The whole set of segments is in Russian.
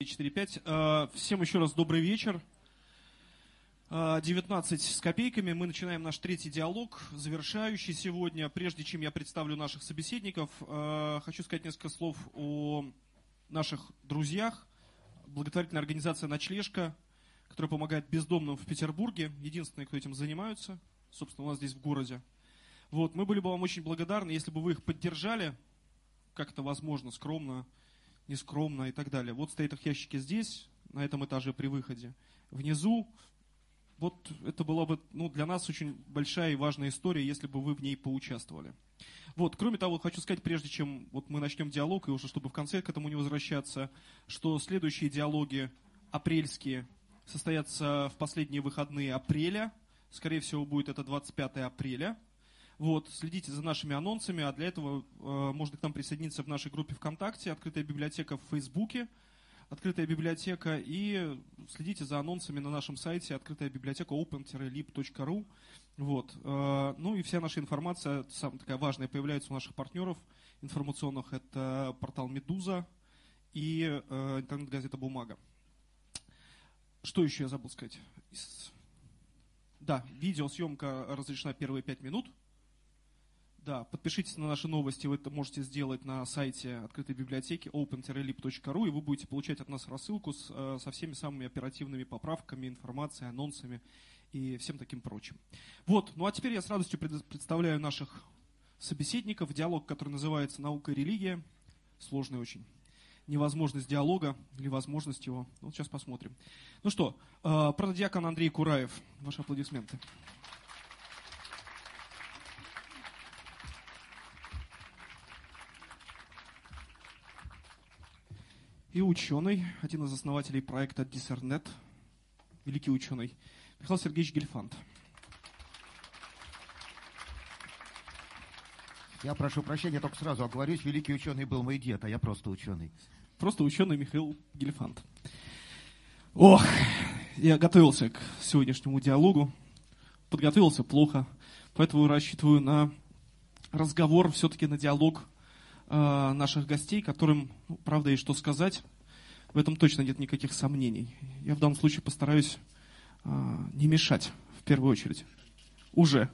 4-5. Всем еще раз добрый вечер. 19 с копейками. Мы начинаем наш третий диалог, завершающий сегодня. Прежде чем я представлю наших собеседников, хочу сказать несколько слов о наших друзьях. Благотворительная организация «Ночлежка», которая помогает бездомным в Петербурге. Единственные, кто этим занимаются, собственно, у нас здесь в городе. Вот, мы были бы вам очень благодарны, если бы вы их поддержали, как это возможно, скромно, нескромно и так далее. Вот стоят их ящики здесь, на этом этаже при выходе. Внизу, вот это была бы для нас очень большая и важная история, если бы вы в ней поучаствовали. Вот, кроме того, хочу сказать, прежде чем мы начнем диалог, и уже чтобы в конце к этому не возвращаться, что следующие диалоги апрельские состоятся в последние выходные апреля. Скорее всего, будет это 25 апреля. Вот, следите за нашими анонсами, а для этого можно к нам присоединиться в нашей группе ВКонтакте, открытая библиотека в Фейсбуке, открытая библиотека, и следите за анонсами на нашем сайте открытая библиотека open-lib.ru. Вот. Ну и вся наша информация, самая такая важная, появляется у наших партнеров информационных. Это портал «Медуза» и интернет-газета «Бумага». Что еще я забыл сказать? Да, видеосъемка разрешена первые 5 минут. Да, подпишитесь на наши новости, вы это можете сделать на сайте открытой библиотеки open-lib.ru, и вы будете получать от нас рассылку со всеми самыми оперативными поправками, информацией, анонсами и всем таким прочим. Вот, ну а теперь я с радостью представляю наших собеседников. Диалог, который называется «Наука и религия». Сложный очень. Невозможность диалога или возможность его. Вот сейчас посмотрим. Ну что, протодиакон Андрей Кураев. Ваши аплодисменты. И ученый, один из основателей проекта Discernnet, великий ученый, Михаил Сергеевич Гельфанд. Я прошу прощения, только сразу оговорюсь, великий ученый был мой дед, а я просто ученый. Просто ученый Михаил Гельфанд. Ох, я готовился к сегодняшнему диалогу, подготовился плохо, поэтому рассчитываю на разговор, все-таки на диалог наших гостей, которым, правда, есть что сказать. В этом точно нет никаких сомнений. Я в данном случае постараюсь не мешать, в первую очередь. Уже.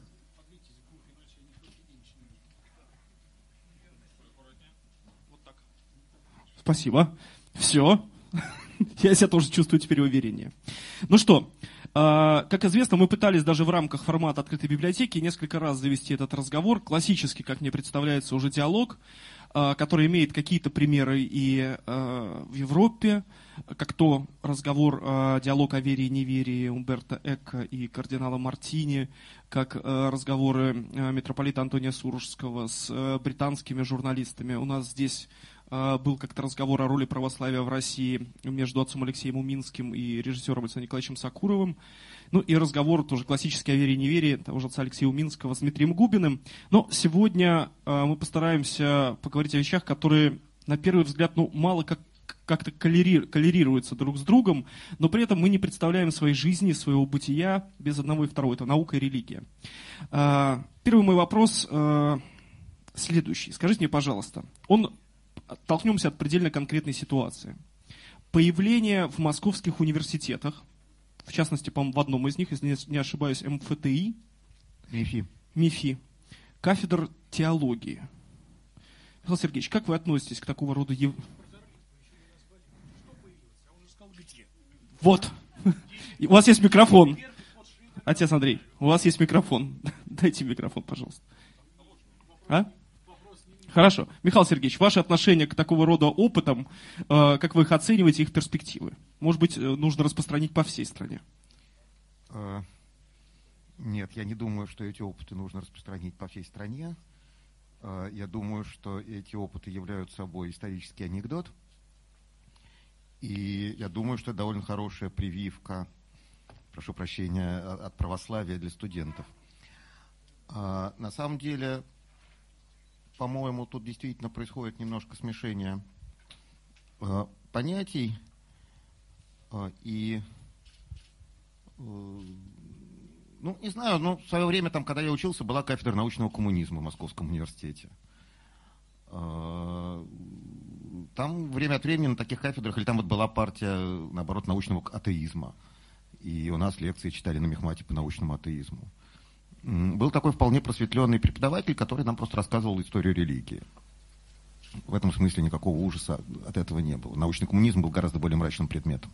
Вот так. Спасибо. Все. Я себя тоже чувствую теперь увереннее. Ну что, как известно, мы пытались даже в рамках формата открытой библиотеки несколько раз завести этот разговор. Классический, как мне представляется, уже диалог, который имеет какие-то примеры и в Европе, как то разговор, диалог о вере и неверии Умберто Эко и кардинала Мартини, как разговоры митрополита Антония Сурожского с британскими журналистами. У нас здесь был как-то разговор о роли православия в России между отцом Алексеем Уминским и режиссером Александром Николаевичем Сакуровым. Ну и разговор тоже классический о вере и неверии того же отца Алексея Уминского с Дмитрием Губиным. Но сегодня мы постараемся поговорить о вещах, которые, на первый взгляд, мало как-то коллерируются друг с другом, но при этом мы не представляем своей жизни, своего бытия без одного и второго. Это наука и религия. Первый мой вопрос следующий. Скажите мне, пожалуйста, оттолкнемся от предельно конкретной ситуации. Появление в московских университетах, в частности, по-моему, в одном из них, если не ошибаюсь, МФТИ, МИФИ, кафедр теологии. Михаил Сергеевич, как вы относитесь к такого рода... Вот. У вас есть микрофон. Отец Андрей, у вас есть микрофон. Дайте микрофон, пожалуйста. Хорошо. Михаил Сергеевич, ваше отношение к такого рода опытам, как вы их оцениваете, их перспективы? Может быть, нужно распространить по всей стране? Нет, я не думаю, что эти опыты нужно распространить по всей стране. Я думаю, что эти опыты являются собой исторический анекдот. И я думаю, что это довольно хорошая прививка, прошу прощения, от православия для студентов. На самом деле... По-моему, тут действительно происходит немножко смешение понятий. И, не знаю, в свое время, когда я учился, была кафедра научного коммунизма в Московском университете. Там там время от времени на таких кафедрах, или там вот была партия, наоборот, научного атеизма. И у нас лекции читали на мехмате по научному атеизму. Был такой вполне просветленный преподаватель, который нам просто рассказывал историю религии. В этом смысле никакого ужаса от этого не было. Научный коммунизм был гораздо более мрачным предметом.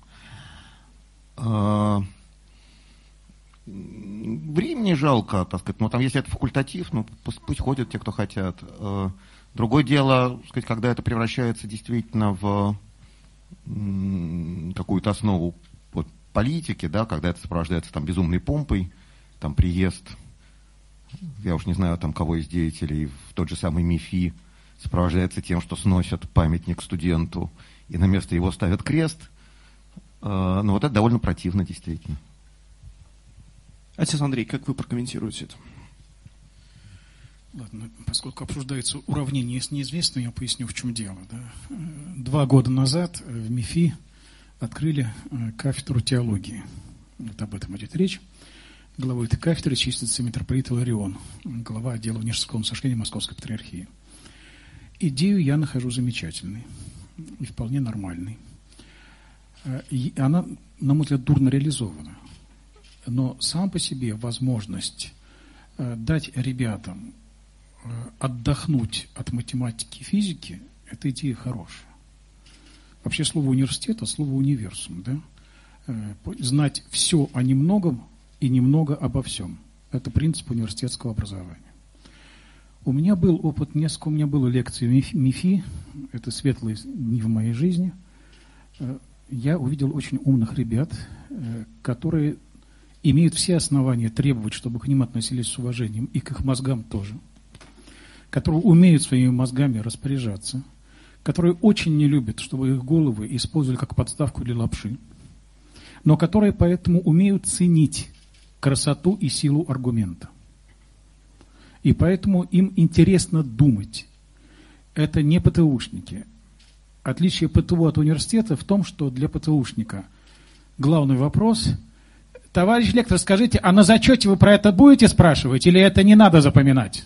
Времени жалко, так сказать, но там, если это факультатив, ну, пусть ходят те, кто хотят. Другое дело, так сказать, когда это превращается действительно в какую-то основу вот, политики, да, когда это сопровождается там безумной помпой, там приезд, я уж не знаю, там кого из деятелей, в тот же самый МИФИ, сопровождается тем, что сносят памятник студенту и на место его ставят крест. Ну, вот это довольно противно, действительно. Отец Андрей, как вы прокомментируете это? Ладно, поскольку обсуждается уравнение с неизвестным, я поясню, в чем дело. Да. 2 года назад в МИФИ открыли кафедру теологии. Вот об этом идет речь. Главой этой кафедры числится митрополит Иларион, глава отдела внешнецерковного соглашения Московской патриархии. Идею я нахожу замечательной и вполне нормальной. И она, на мой взгляд, дурно реализована. Но сам по себе возможность дать ребятам отдохнуть от математики и физики – это идея хорошая. Вообще слово университет, слово универсум, да? Знать все о немногом и немного обо всем. Это принцип университетского образования. У меня был опыт, несколько у меня было лекций в МИФИ, это светлые дни в моей жизни. Я увидел очень умных ребят, которые имеют все основания требовать, чтобы к ним относились с уважением, и к их мозгам тоже, которые умеют своими мозгами распоряжаться, которые очень не любят, чтобы их головы использовали как подставку для лапши, но которые поэтому умеют ценить красоту и силу аргумента. И поэтому им интересно думать. Это не ПТУшники. Отличие ПТУ от университета в том, что для ПТУшника главный вопрос: товарищ лектор, скажите, а на зачете вы про это будете спрашивать или это не надо запоминать?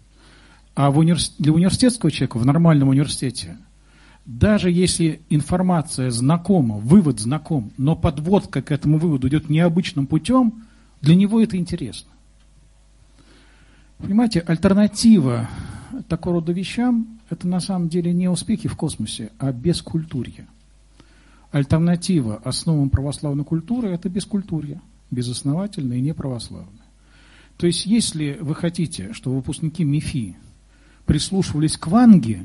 А для университетского человека в нормальном университете, даже если информация знакома, вывод знаком, но подводка к этому выводу идет необычным путем, для него это интересно. Понимаете, альтернатива такого рода вещам – это на самом деле не успехи в космосе, а бескультурье. Альтернатива основам православной культуры – это бескультурье, безосновательное и неправославное. То есть, если вы хотите, чтобы выпускники МИФИ прислушивались к Ванге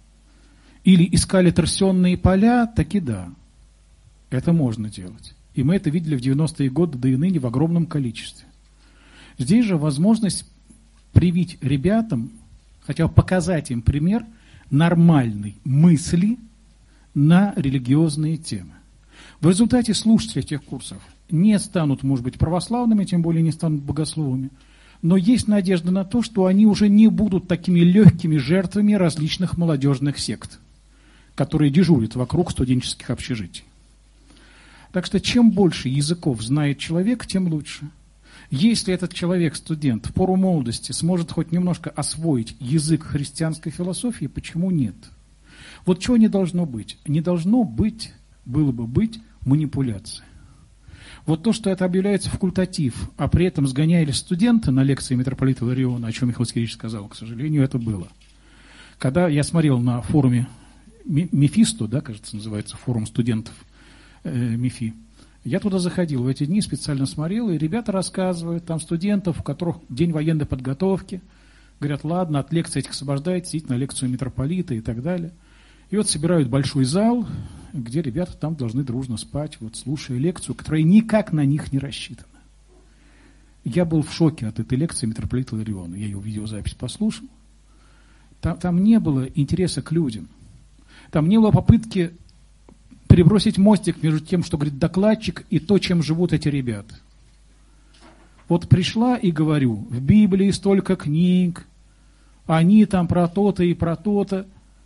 или искали торсионные поля, так и да, это можно делать. И мы это видели в 90-е годы, да и ныне в огромном количестве. Здесь же возможность привить ребятам, хотя бы показать им пример нормальной мысли на религиозные темы. В результате слушатели этих курсов не станут, может быть, православными, тем более не станут богословами, но есть надежда на то, что они уже не будут такими легкими жертвами различных молодежных сект, которые дежурят вокруг студенческих общежитий. Так что чем больше языков знает человек, тем лучше. Если этот человек, студент, в пору молодости сможет хоть немножко освоить язык христианской философии, почему нет? Вот чего не должно быть? Не должно быть, было бы быть, манипуляции. Вот то, что это объявляется факультатив, а при этом сгоняли студенты на лекции митрополита Илариона, о чем Михаил Сергеевич сказал, к сожалению, это было. Когда я смотрел на форуме Мефисто, да, кажется, называется форум студентов МИФИ, я туда заходил в эти дни, специально смотрел, и ребята рассказывают, там студентов, у которых день военной подготовки, говорят, ладно, от лекций этих освобождайте, идите на лекцию митрополита и так далее. И вот собирают большой зал, где ребята там должны дружно спать, вот слушая лекцию, которая никак на них не рассчитана. Я был в шоке от этой лекции митрополита Илариона. Я ее видеозапись послушал. Там не было интереса к людям. Там не было попытки перебросить мостик между тем, что говорит докладчик, и то, чем живут эти ребята. Вот пришла и говорю, в Библии столько книг, они там про то-то и про то-то.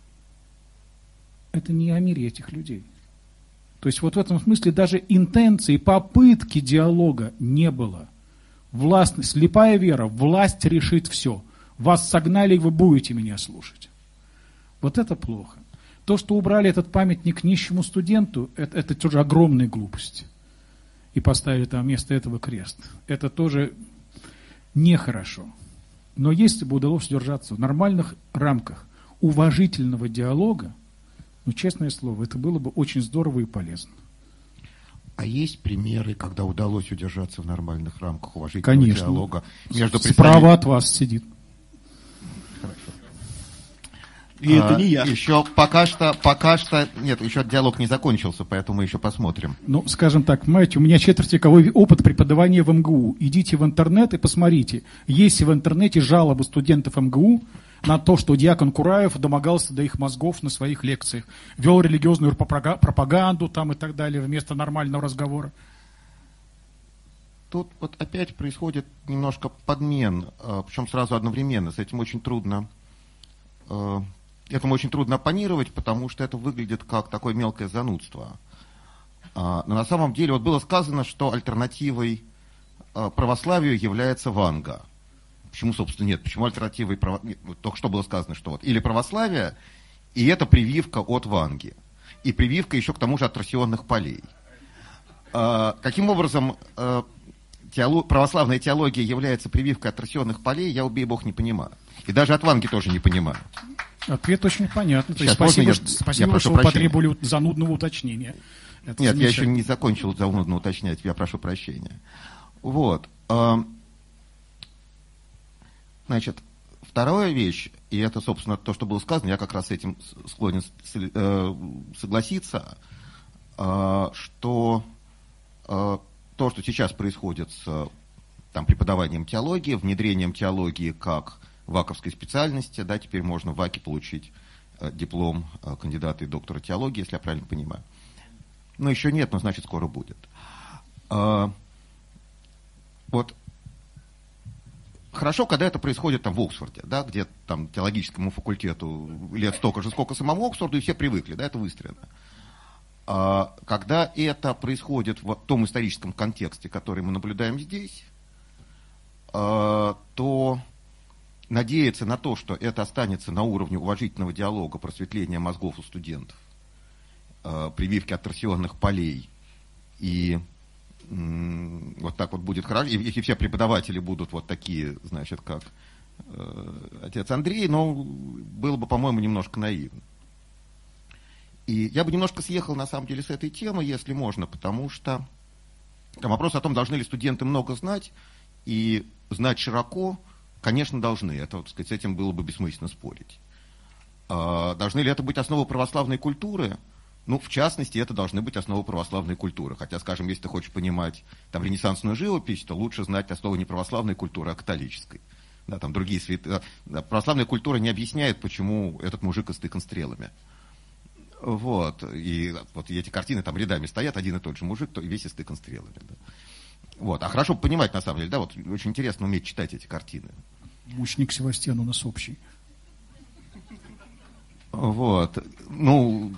Это не о мире этих людей. То есть вот в этом смысле даже интенции, попытки диалога не было. Властность, слепая вера, власть решит все. Вас согнали, и вы будете меня слушать. Вот это плохо. То, что убрали этот памятник нищему студенту, это тоже огромная глупость. И поставили там вместо этого крест. Это тоже нехорошо. Но если бы удалось удержаться в нормальных рамках уважительного диалога, ну, честное слово, это было бы очень здорово и полезно. А есть примеры, когда удалось удержаться в нормальных рамках уважительного диалога? Конечно. Справа от вас сидит. Хорошо. И это не я. Еще пока что, нет, еще диалог не закончился, поэтому мы еще посмотрим. Ну, скажем так, понимаете, у меня четвертьвековой опыт преподавания в МГУ. Идите в интернет и посмотрите. Есть в интернете жалобы студентов МГУ на то, что диакон Кураев домогался до их мозгов на своих лекциях. Вел религиозную пропаганду там и так далее вместо нормального разговора. Тут вот опять происходит немножко подмен, причем сразу одновременно. С этим очень трудно... Этому очень трудно оппонировать, потому что это выглядит как такое мелкое занудство. Но на самом деле вот было сказано, что альтернативой православию является Ванга. Почему, собственно, нет? Почему альтернативой православию? Только что было сказано, что вот или православие, и это прививка от Ванги. И прививка еще к тому же от торсионных полей. Каким образом православная теология является прививкой от торсионных полей, я, убей бог, не понимаю. И даже от Ванги тоже не понимаю. Ответ очень понятный. Сейчас, спасибо, что вы потребовали занудного уточнения. Нет, я еще не закончил занудно уточнять, я прошу прощения. Вот. Значит, вторая вещь, и это, собственно, то, что было сказано, я как раз с этим склонен согласиться, что то, что сейчас происходит с преподаванием теологии, внедрением теологии как ваковской специальности, да, теперь можно в ВАКе получить диплом кандидата и доктора теологии, если я правильно понимаю. Но еще нет, но значит скоро будет. Вот хорошо, когда это происходит там в Оксфорде, да, где там теологическому факультету лет столько же, сколько самому Оксфорду, и все привыкли, да, это выстроено. Когда это происходит в том историческом контексте, который мы наблюдаем здесь, то надеяться на то, что это останется на уровне уважительного диалога, просветления мозгов у студентов, прививки от торсионных полей, и вот так вот будет хорошо, и все преподаватели будут вот такие, значит, как отец Андрей, но было бы, по-моему, немножко наивно. И я бы немножко съехал, на самом деле, с этой темы, если можно, потому что там вопрос о том, должны ли студенты много знать, и знать широко, конечно, должны. Это, так сказать, с этим было бы бессмысленно спорить. Должны ли это быть основы православной культуры? Ну, в частности, это должны быть основы православной культуры. Хотя, скажем, если ты хочешь понимать там ренессансную живопись, то лучше знать основы не православной культуры, а католической. Да, там другие святые. Православная культура не объясняет, почему этот мужик истыкан стрелами. Вот. И вот эти картины там рядами стоят, один и тот же мужик, то и весь истыкан стрелами. Да. Вот. А хорошо понимать, на самом деле, да, вот очень интересно уметь читать эти картины. Мученик Севастьян у нас общий. Вот. Ну...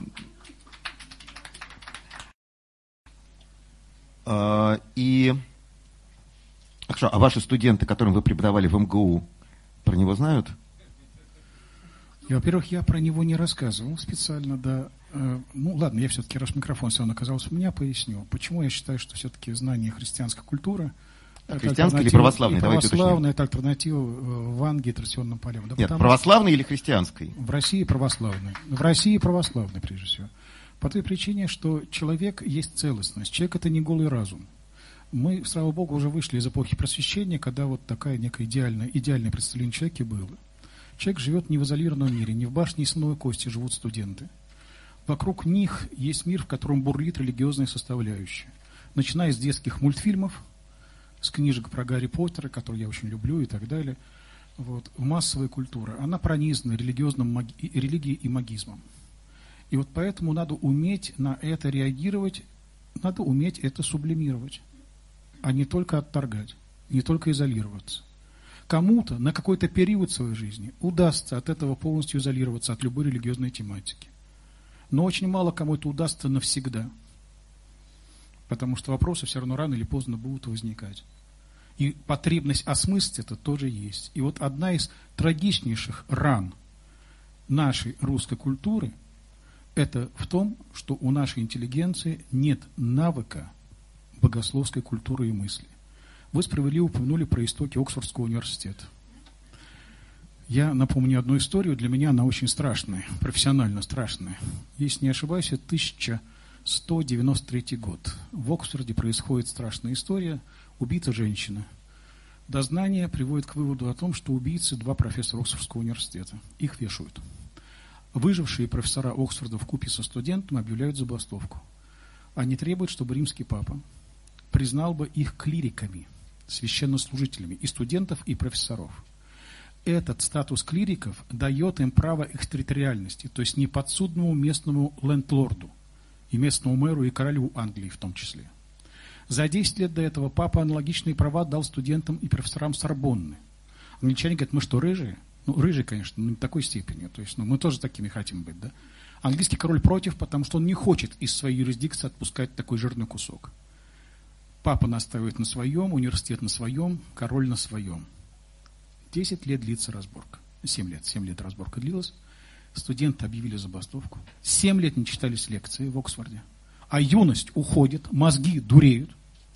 И хорошо, а ваши студенты, которым вы преподавали в МГУ, про него знают? Во-первых, я про него не рассказывал специально, да. Ну, ладно, я все-таки, раз микрофон сам оказался у меня, поясню. Почему я считаю, что все-таки знание христианской культуры... Христианской или православной? Православная, это альтернатива Ванге и торсионным полям. Да. Нет, православной или христианской? В России православной. В России православной, прежде всего. По той причине, что человек есть целостность. Человек – это не голый разум. Мы, слава Богу, уже вышли из эпохи просвещения, когда вот такая некая идеальное представление о человеке было. Человек живет не в изолированном мире, не в башне из слоновой кости живут студенты. Вокруг них есть мир, в котором бурлит религиозная составляющая. Начиная с детских мультфильмов, с книжек про Гарри Поттера, которые я очень люблю и так далее. Вот. Массовая культура, она пронизана религией и магизмом. И вот поэтому надо уметь на это реагировать, надо уметь это сублимировать, а не только отторгать, не только изолироваться. Кому-то на какой-то период своей жизни удастся от этого полностью изолироваться от любой религиозной тематики. Но очень мало кому это удастся навсегда. Потому что вопросы все равно рано или поздно будут возникать. И потребность осмыслить это тоже есть. И вот одна из трагичнейших ран нашей русской культуры Это в том, что у нашей интеллигенции нет навыка богословской культуры и мысли. Вы справедливо упомянули про истоки Оксфордского университета. Я напомню одну историю, для меня она очень страшная, профессионально страшная. Если не ошибаюсь, это 1193 год. В Оксфорде происходит страшная история, убита женщина. Дознание приводит к выводу о том, что убийцы 2 профессора Оксфордского университета. Их вешают. Выжившие профессора Оксфорда вкупе со студентом объявляют забастовку. Они требуют, чтобы римский папа признал бы их клириками, священнослужителями и студентов, и профессоров. Этот статус клириков дает им право экстерриториальности, то есть неподсудному местному лендлорду, и местному мэру, и королю Англии в том числе. За 10 лет до этого папа аналогичные права дал студентам и профессорам Сорбонны. Англичане говорят, мы что, рыжие? Ну, рыжие, конечно, но не в такой степени. То есть, мы тоже такими хотим быть, да? Английский король против, потому что он не хочет из своей юрисдикции отпускать такой жирный кусок. Папа настаивает на своем, университет на своем, король на своем. 10 лет длится разборка. 7 лет разборка длилась. Студенты объявили забастовку. 7 лет не читались лекции в Оксфорде. А юность уходит, мозги дуреют.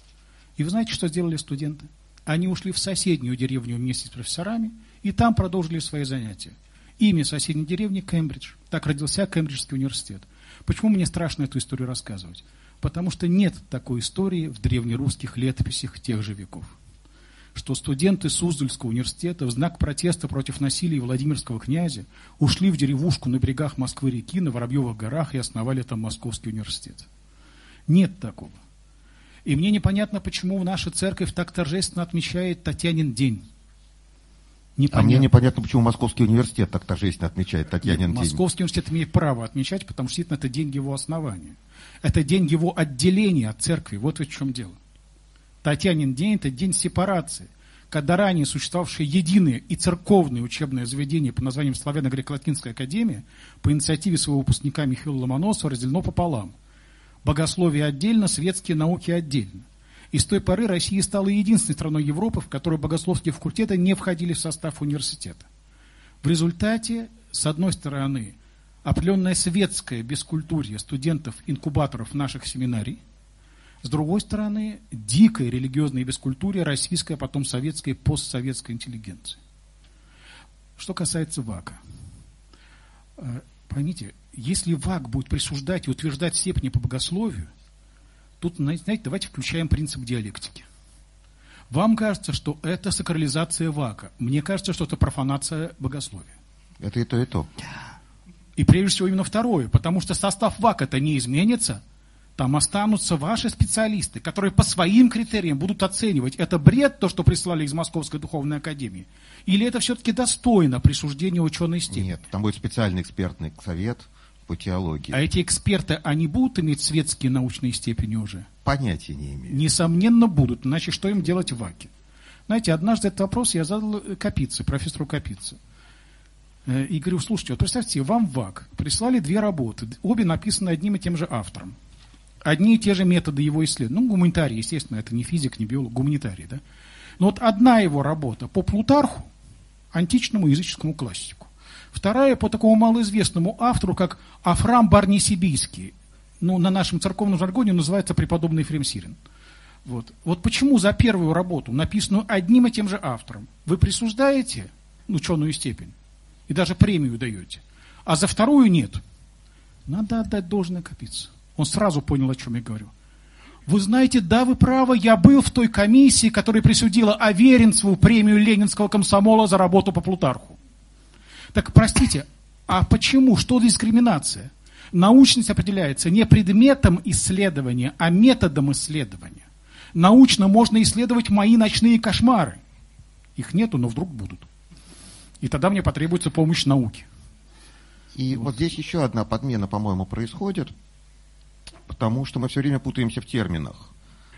И вы знаете, что сделали студенты? Они ушли в соседнюю деревню вместе с профессорами и там продолжили свои занятия. Имя соседней деревни Кембридж. Так родился Кембриджский университет. Почему мне страшно эту историю рассказывать? Потому что нет такой истории в древнерусских летописях тех же веков. Что студенты Суздальского университета в знак протеста против насилия Владимирского князя ушли в деревушку на берегах Москвы-реки, на Воробьевых горах и основали там Московский университет. Нет такого. И мне непонятно, почему наша церковь так торжественно отмечает Татьянин день. Непонятно. А мне непонятно, почему Московский университет так торжественно отмечает Татьянин день. Московский университет имеет право отмечать, потому что действительно это день его основания. Это день его отделения от церкви. Вот в чем дело. Татьянин день – это день сепарации, когда ранее существовавшее единое и церковное учебное заведение под названием Славяно-Греко-Латинская академия по инициативе своего выпускника Михаила Ломоносова разделено пополам. Богословие отдельно, светские науки отдельно. И с той поры Россия стала единственной страной Европы, в которой богословские факультеты не входили в состав университета. В результате, с одной стороны, определенное светское бескультурье студентов-инкубаторов наших семинарий, с другой стороны, дикое религиозное бескультурье российской, а потом советской, постсоветской интеллигенции. Что касается ВАКа. Поймите, если ВАК будет присуждать и утверждать степени по богословию, тут, знаете, давайте включаем принцип диалектики. Вам кажется, что это сакрализация ВАКа. Мне кажется, что это профанация богословия. Это и то, и то. И прежде всего именно второе, потому что состав ВАКа-то не изменится. Там останутся ваши специалисты, которые по своим критериям будут оценивать, это бред, то, что прислали из Московской духовной академии, или это все-таки достойно присуждения ученой степени. Нет, там будет специальный экспертный совет по теологии. А эти эксперты, они будут иметь светские научные степени уже? Понятия не имею. Несомненно будут, иначе что им делать в ВАКе? Знаете, однажды этот вопрос я задал Капице, профессору Капице. И говорю, слушайте, вот представьте, вам в ВАК прислали 2 работы, обе написаны одним и тем же автором. Одни и те же методы его исследования. Ну, гуманитарий, естественно, это не физик, не биолог, гуманитарий, да? Но вот одна его работа по Плутарху, античному языческому классику. Вторая по такому малоизвестному автору, как Афрам Барнисибийский. Ну, на нашем церковном жаргоне называется преподобный Ефрем Сирин. Вот почему за первую работу, написанную одним и тем же автором, вы присуждаете ученую степень и даже премию даете, а за вторую нет? Надо отдать должное Капице. Он сразу понял, о чем я говорю. Вы знаете, да, вы правы, я был в той комиссии, которая присудила Аверинцеву премию Ленинского комсомола за работу по Плутарху. Так, простите, а почему? Что за дискриминация? Научность определяется не предметом исследования, а методом исследования. Научно можно исследовать мои ночные кошмары. Их нету, но вдруг будут. И тогда мне потребуется помощь науки. И вот здесь еще одна подмена, по-моему, происходит. Потому что мы все время путаемся в терминах.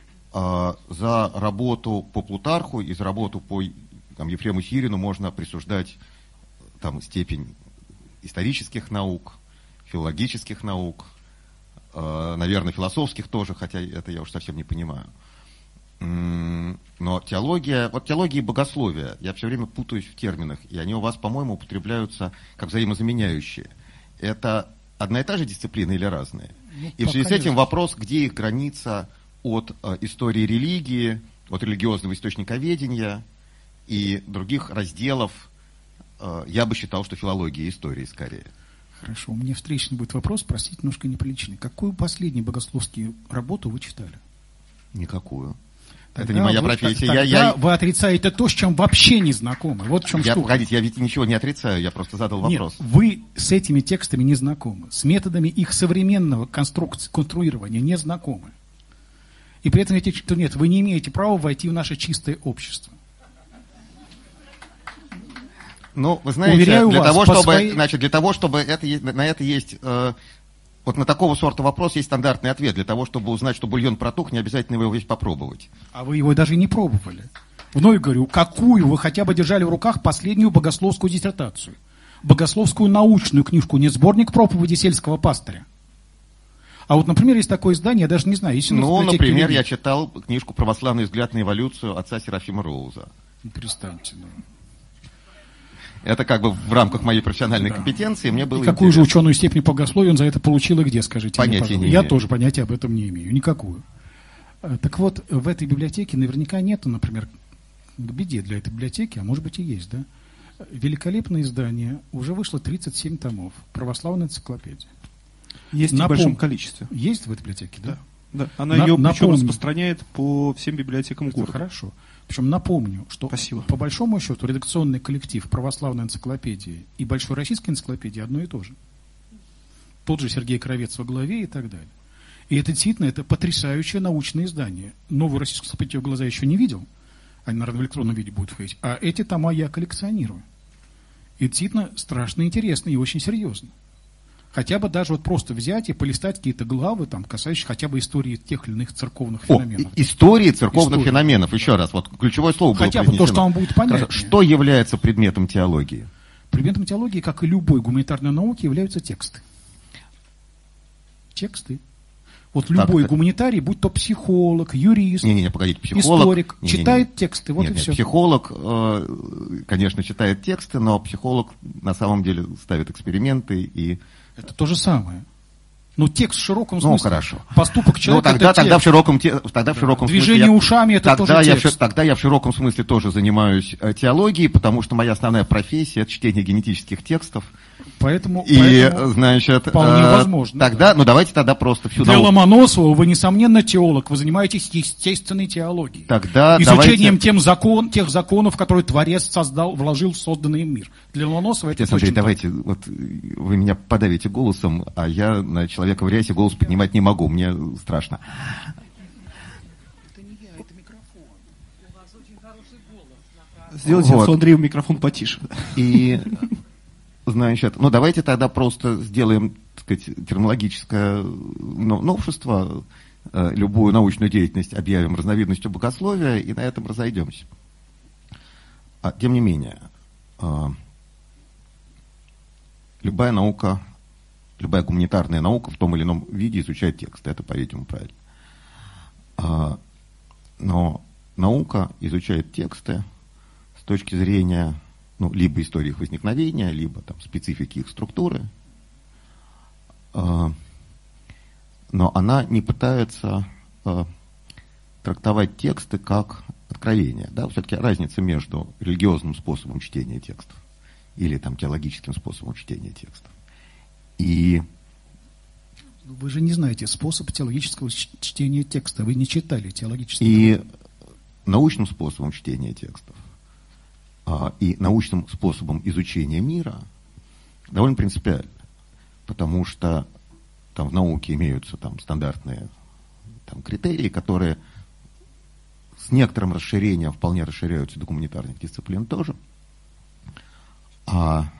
За работу по Плутарху и за работу по Ефрему Сирину можно присуждать степень исторических наук, филологических наук, наверное, философских тоже, хотя это я уж совсем не понимаю. Но теология и богословие, я все время путаюсь в терминах, и они у вас, по-моему, употребляются как взаимозаменяющие. Это одна и та же дисциплина или разные? Ну, И в связи с этим нет. вопрос, где их граница от истории религии, от религиозного источниковедения и других разделов. Я бы считал, что филология и история скорее. Хорошо, у меня встречный будет вопрос, простите, немножко неприличный. Какую последнюю богословскую работу вы читали? Никакую. Тогда это не моя вы, профессия. Тогда вы отрицаете то, с чем вообще не знакомы. Вот в чем штука. Погодите, я ведь ничего не отрицаю, я просто задал вопрос. Нет, вы с этими текстами не знакомы, с методами их современного конструирования не знакомы. И при этом говорите, что нет, вы не имеете права войти в наше чистое общество. Ну, вы знаете, Уверяю для вас, того, по чтобы, своей... значит, для того, чтобы на это есть, вот на такого сорта вопрос есть стандартный ответ. Для того, чтобы узнать, что бульон протух, не обязательно его весь попробовать. А вы его даже не пробовали. Вновь говорю, какую вы хотя бы держали в руках последнюю богословскую диссертацию? Богословскую научную книжку, не сборник проповеди сельского пастыря. А вот, например, есть такое издание, я даже не знаю. Есть например, я читал книжку «Православный взгляд на эволюцию» отца Серафима Роуза. Перестаньте, да. Это как бы в рамках моей профессиональной компетенции мне было и какую интересно. же ученую степень по богословию он за это получил и где, скажите понятия мне, пожалуйста. не Я имею. тоже понятия об этом не имею, никакую. Так вот, в этой библиотеке наверняка нету, например, к беде для этой библиотеки, а может быть и есть, да? Великолепное издание, уже вышло 37 томов, православная энциклопедия. Есть в большом количестве. Есть в этой библиотеке, да? Да. Она ее причем распространяет по всем библиотекам города. Хорошо. Причем напомню, что Спасибо. по большому счету редакционный коллектив православной энциклопедии и большой российской энциклопедии одно и то же. Тот же Сергей Кравец во главе и так далее. И это действительно это потрясающее научное издание. Новую российскую энциклопедию в глаза еще не видел. Они, наверное, в электронном виде будут входить. А эти тома я коллекционирую. И действительно страшно интересно и очень серьезно. Хотя бы даже вот просто взять и полистать какие-то главы, там, касающиеся хотя бы истории тех или иных церковных феноменов. Истории церковных феноменов. Еще раз, вот ключевое слово было хотя бы то, что вам будет понятно. Что является предметом теологии? Предметом теологии, как и любой гуманитарной науки, являются тексты. Тексты. Вот любой гуманитарий, будь то психолог, юрист, погодите, психолог, историк, читает тексты, вот и все. Психолог, конечно, читает тексты, но психолог на самом деле ставит эксперименты и... Это то же самое. Ну, текст в широком смысле. Ну, хорошо. Поступок человека. Ну, тогда в широком смысле. Движение ушами это тоже текст. Тогда я в широком смысле тоже занимаюсь теологией, потому что моя основная профессия — это чтение генетических текстов. Поэтому значит, вполне возможно. Тогда, давайте тогда просто всю Для Ломоносова вы, несомненно, теолог. Вы занимаетесь естественной теологией. Тогда изучением тех законов, которые Творец создал, вложил в созданный им мир. Для Ломоносова это Андрей, давайте, вот вы меня подавите голосом, а я на человека в рясе голос поднимать не могу, мне страшно. Это не я, это микрофон. У вас очень хороший голос. Сделайте отцу Андрею микрофон потише. И... Значит, давайте тогда просто сделаем, так сказать, терминологическое новшество, любую научную деятельность объявим разновидностью богословия и на этом разойдемся. Тем не менее, любая наука, любая гуманитарная наука в том или ином виде изучает текст. Это, по-видимому, правильно. Но наука изучает тексты с точки зрения... либо истории их возникновения, либо там, специфики их структуры. Но она не пытается трактовать тексты как откровение. Да? Все-таки разница между религиозным способом чтения текстов или там, теологическим способом чтения текстов. И... Вы же не знаете способ теологического чтения текста. Вы не читали теологический. И научным способом чтения текстов и научным способом изучения мира довольно принципиально, потому что там в науке имеются там стандартные там, критерии, которые с некоторым расширением вполне расширяются до гуманитарных дисциплин тоже, а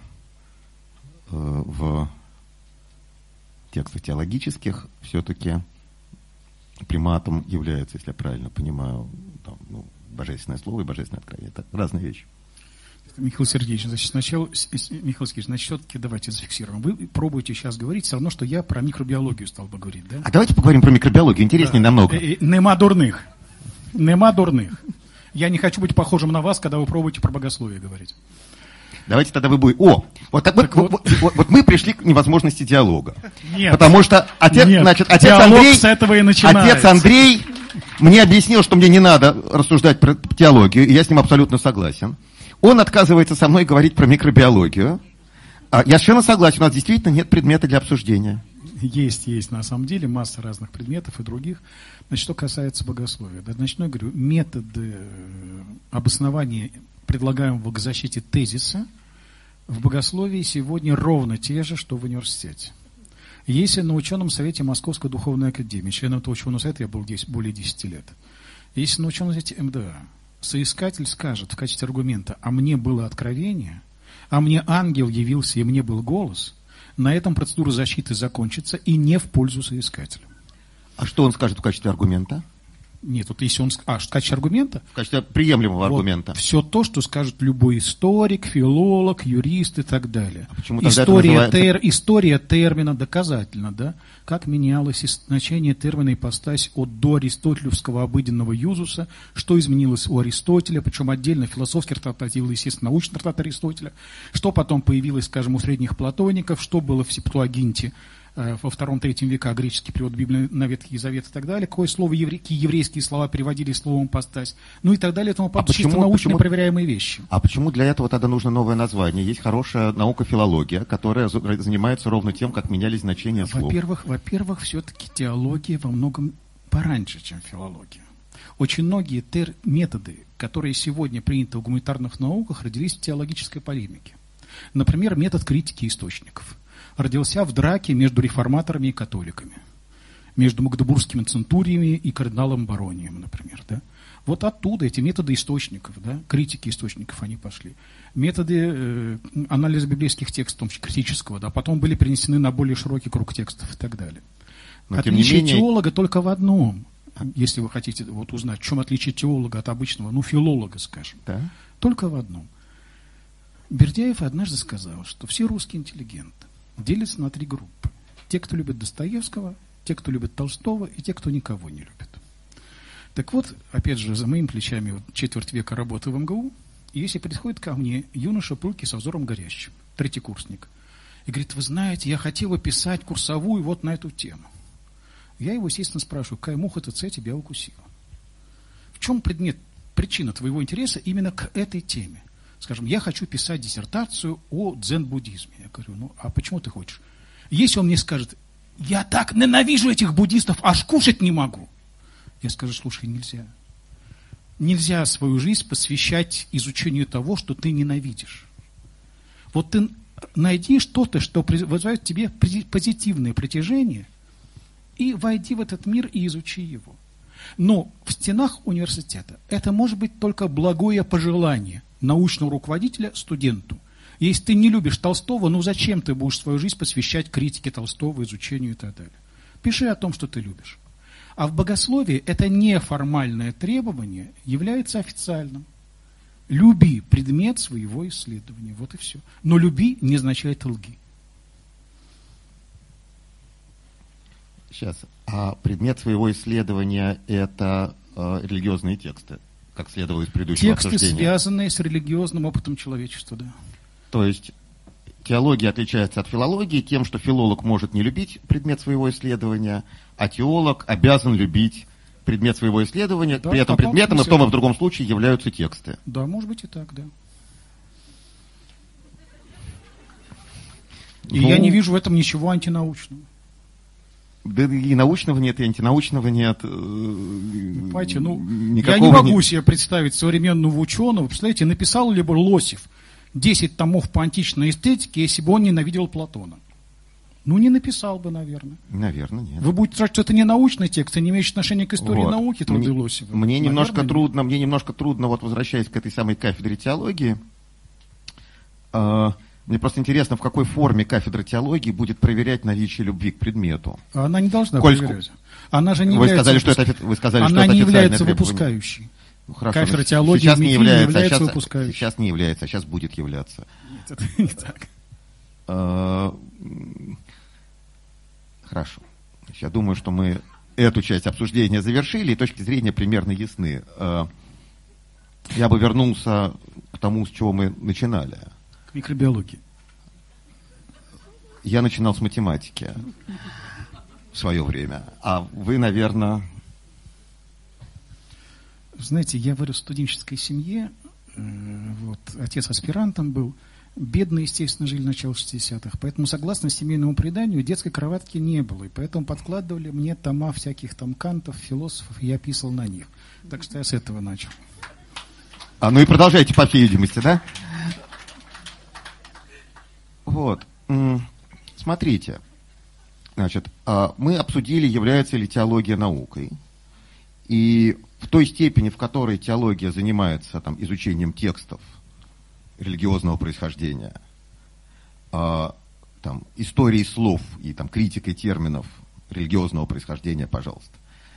в текстах теологических все-таки приматом является, если я правильно понимаю, там, божественное слово и божественное откровение. Это разные вещи. Михаил Сергеевич, значит, все-таки давайте зафиксируем. Вы пробуете сейчас говорить все равно, что я про микробиологию стал бы говорить, да? А давайте поговорим про микробиологию, интереснее намного. Нема дурных. Нема дурных. Я не хочу быть похожим на вас, когда вы пробуете про богословие говорить. Давайте тогда вы будете... Вот мы пришли к невозможности диалога. Нет. Потому что отец диалог Андрей... с этого и начинается. Отец Андрей мне объяснил, что мне не надо рассуждать про теологию, и я с ним абсолютно согласен. Он отказывается со мной говорить про микробиологию. Я совершенно согласен, у нас действительно нет предмета для обсуждения. Есть, на самом деле, масса разных предметов и других. Значит, что касается богословия. Я говорю, методы обоснования предлагаемого к защите тезиса в богословии сегодня ровно те же, что в университете. Если на ученом совете Московской духовной академии, членом этого ученого совета я был более 10 лет, если на ученом совете МДА соискатель скажет в качестве аргумента, а мне было откровение, а мне ангел явился и мне был голос, на этом процедура защиты закончится и не в пользу соискателя. А что он скажет в качестве аргумента? Нет, вот если он... в качестве аргумента? В качестве приемлемого аргумента. Все то, что скажет любой историк, филолог, юрист и так далее. А почему тогда это называется... История термина доказательно, да? Как менялось значение термина ипостась от доаристотелевского обыденного юзуса, что изменилось у Аристотеля, причем отдельно философский трактат и, естественно, научный трактат Аристотеля, что потом появилось, скажем, у средних платоников, что было в Септуагинте, во II-III века греческий перевод Библии на Ветхий Завет и так далее, какое слово еврейские слова переводили словом «постась», ну и так далее, это чисто научно проверяемые вещи. А почему для этого тогда нужно новое название? Есть хорошая наука филология, которая занимается ровно тем, как менялись значения слов. Во-первых, все-таки теология во многом пораньше, чем филология. Очень многие методы, которые сегодня приняты в гуманитарных науках, родились в теологической полемике. Например, метод критики источников родился в драке между реформаторами и католиками, между магдебургскими центуриями и кардиналом Баронием, например. Да? Вот оттуда эти методы источников, да, критики источников, они пошли. Методы анализа библейских текстов, в том числе критического, да, потом были перенесены на более широкий круг текстов и так далее. Но, отличие теолога только в одном, если вы хотите вот узнать, в чем отличие теолога от обычного, филолога, скажем, да? Только в одном. Бердяев однажды сказал, что все русские интеллигенты делятся на 3 группы. Те, кто любит Достоевского, те, кто любит Толстого, и те, кто никого не любит. Так вот, опять же, за моими плечами четверть века работы в МГУ, и если приходит ко мне юноша пылкий со взором горящим, 3-й курсник, и говорит, вы знаете, я хотел бы писать курсовую вот на эту тему. Я его, естественно, спрашиваю, какая муха-то тебя укусила? В чем причина твоего интереса именно к этой теме? Скажем, я хочу писать диссертацию о дзен-буддизме. Я говорю, а почему ты хочешь? Если он мне скажет, я так ненавижу этих буддистов, аж кушать не могу. Я скажу, слушай, нельзя. Нельзя свою жизнь посвящать изучению того, что ты ненавидишь. Вот ты найди что-то, что вызывает в тебе позитивное притяжение, и войди в этот мир и изучи его. Но в стенах университета это может быть только благое пожелание научного руководителя студенту. Если ты не любишь Толстого, зачем ты будешь свою жизнь посвящать критике Толстого, изучению и так далее? Пиши о том, что ты любишь. А в богословии это неформальное требование является официальным. Люби предмет своего исследования. Вот и все. Но люби не означает лги. Сейчас. А предмет своего исследования – это религиозные тексты, как следовало из предыдущего обсуждения. Тексты, связанные с религиозным опытом человечества, да. То есть теология отличается от филологии тем, что филолог может не любить предмет своего исследования, а теолог обязан любить предмет своего исследования, да, при этом предметом и в том и в другом случае являются тексты. Да, может быть и так, да. И я не вижу в этом ничего антинаучного. Да и научного нет, и антинаучного нет. Понимаете, я не могу себе представить современного ученого. Представляете, написал ли бы Лосев 10 томов по античной эстетике, если бы он ненавидел Платона? Не написал бы, наверное. Наверное, нет. Вы будете сказать, что это не научный текст, не имеющий отношения к истории науки, труды Лосева. Мне немножко трудно, вот возвращаясь к этой самой кафедре теологии, мне просто интересно, в какой форме кафедра теологии будет проверять наличие любви к предмету. Она не должна проверять. Она же не является... Вы сказали, она не является выпускающей. Хорошо, кафедра теологии сейчас не является, выпускающей. Сейчас не является, а сейчас будет являться. Нет, это не так. Хорошо. Я думаю, что мы эту часть обсуждения завершили, и точки зрения примерно ясны. Я бы вернулся к тому, с чего мы начинали. К микробиологии. Я начинал с математики в свое время. А вы, наверное... Знаете, я вырос в студенческой семье. Вот, отец аспирантом был. Бедные, естественно, жили в начале 60-х. Поэтому, согласно семейному преданию, детской кроватки не было. И поэтому подкладывали мне тома всяких там кантов, философов, и я писал на них. Так что я с этого начал. Ну и продолжайте, по всей видимости, да? Вот. Смотрите. Значит, мы обсудили, является ли теология наукой. И в той степени, в которой теология занимается там, изучением текстов религиозного происхождения, там, историей слов и там, критикой терминов религиозного происхождения, пожалуйста,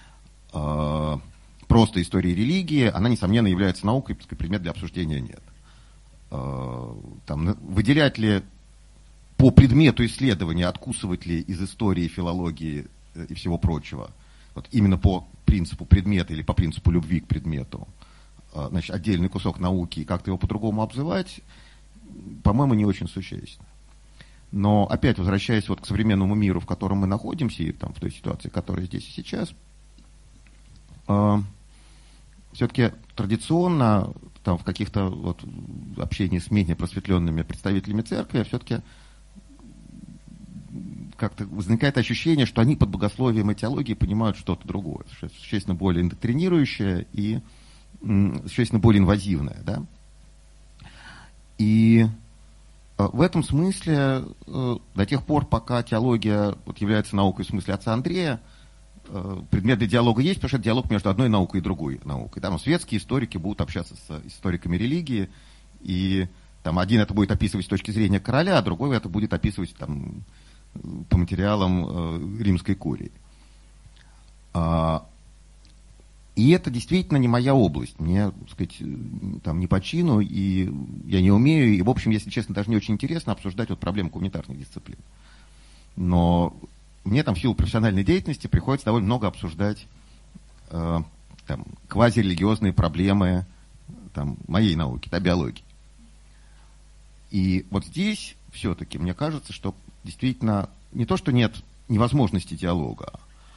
просто историей религии, она, несомненно, является наукой, предмет для обсуждения нет. Там, выделять ли по предмету исследования, откусывать ли из истории, филологии и всего прочего, вот именно по принципу предмета или по принципу любви к предмету, значит, отдельный кусок науки и как-то его по-другому обзывать, по-моему, не очень существенно. Но опять возвращаясь вот к современному миру, в котором мы находимся, и там, в той ситуации, которая здесь и сейчас, все-таки традиционно там, в каких-то вот, общении с менее просветленными представителями церкви все-таки как-то возникает ощущение, что они под богословием и теологией понимают что-то другое, существенно более индоктринирующее и существенно более инвазивное. Да? И в этом смысле до тех пор, пока теология вот, является наукой в смысле отца Андрея, предмет для диалога есть, потому что это диалог между одной наукой и другой наукой. Там светские историки будут общаться с историками религии, и там один это будет описывать с точки зрения короля, а другой это будет описывать там, по материалам римской курии. И это действительно не моя область. Мне, так сказать, там, не по чину, и я не умею, и, в общем, если честно, даже не очень интересно обсуждать вот проблемы гуманитарных дисциплин. Но мне там в силу профессиональной деятельности приходится довольно много обсуждать там, квазирелигиозные проблемы там, моей науки, да, биологии. И вот здесь все-таки мне кажется, что действительно не то, что нет невозможности диалога,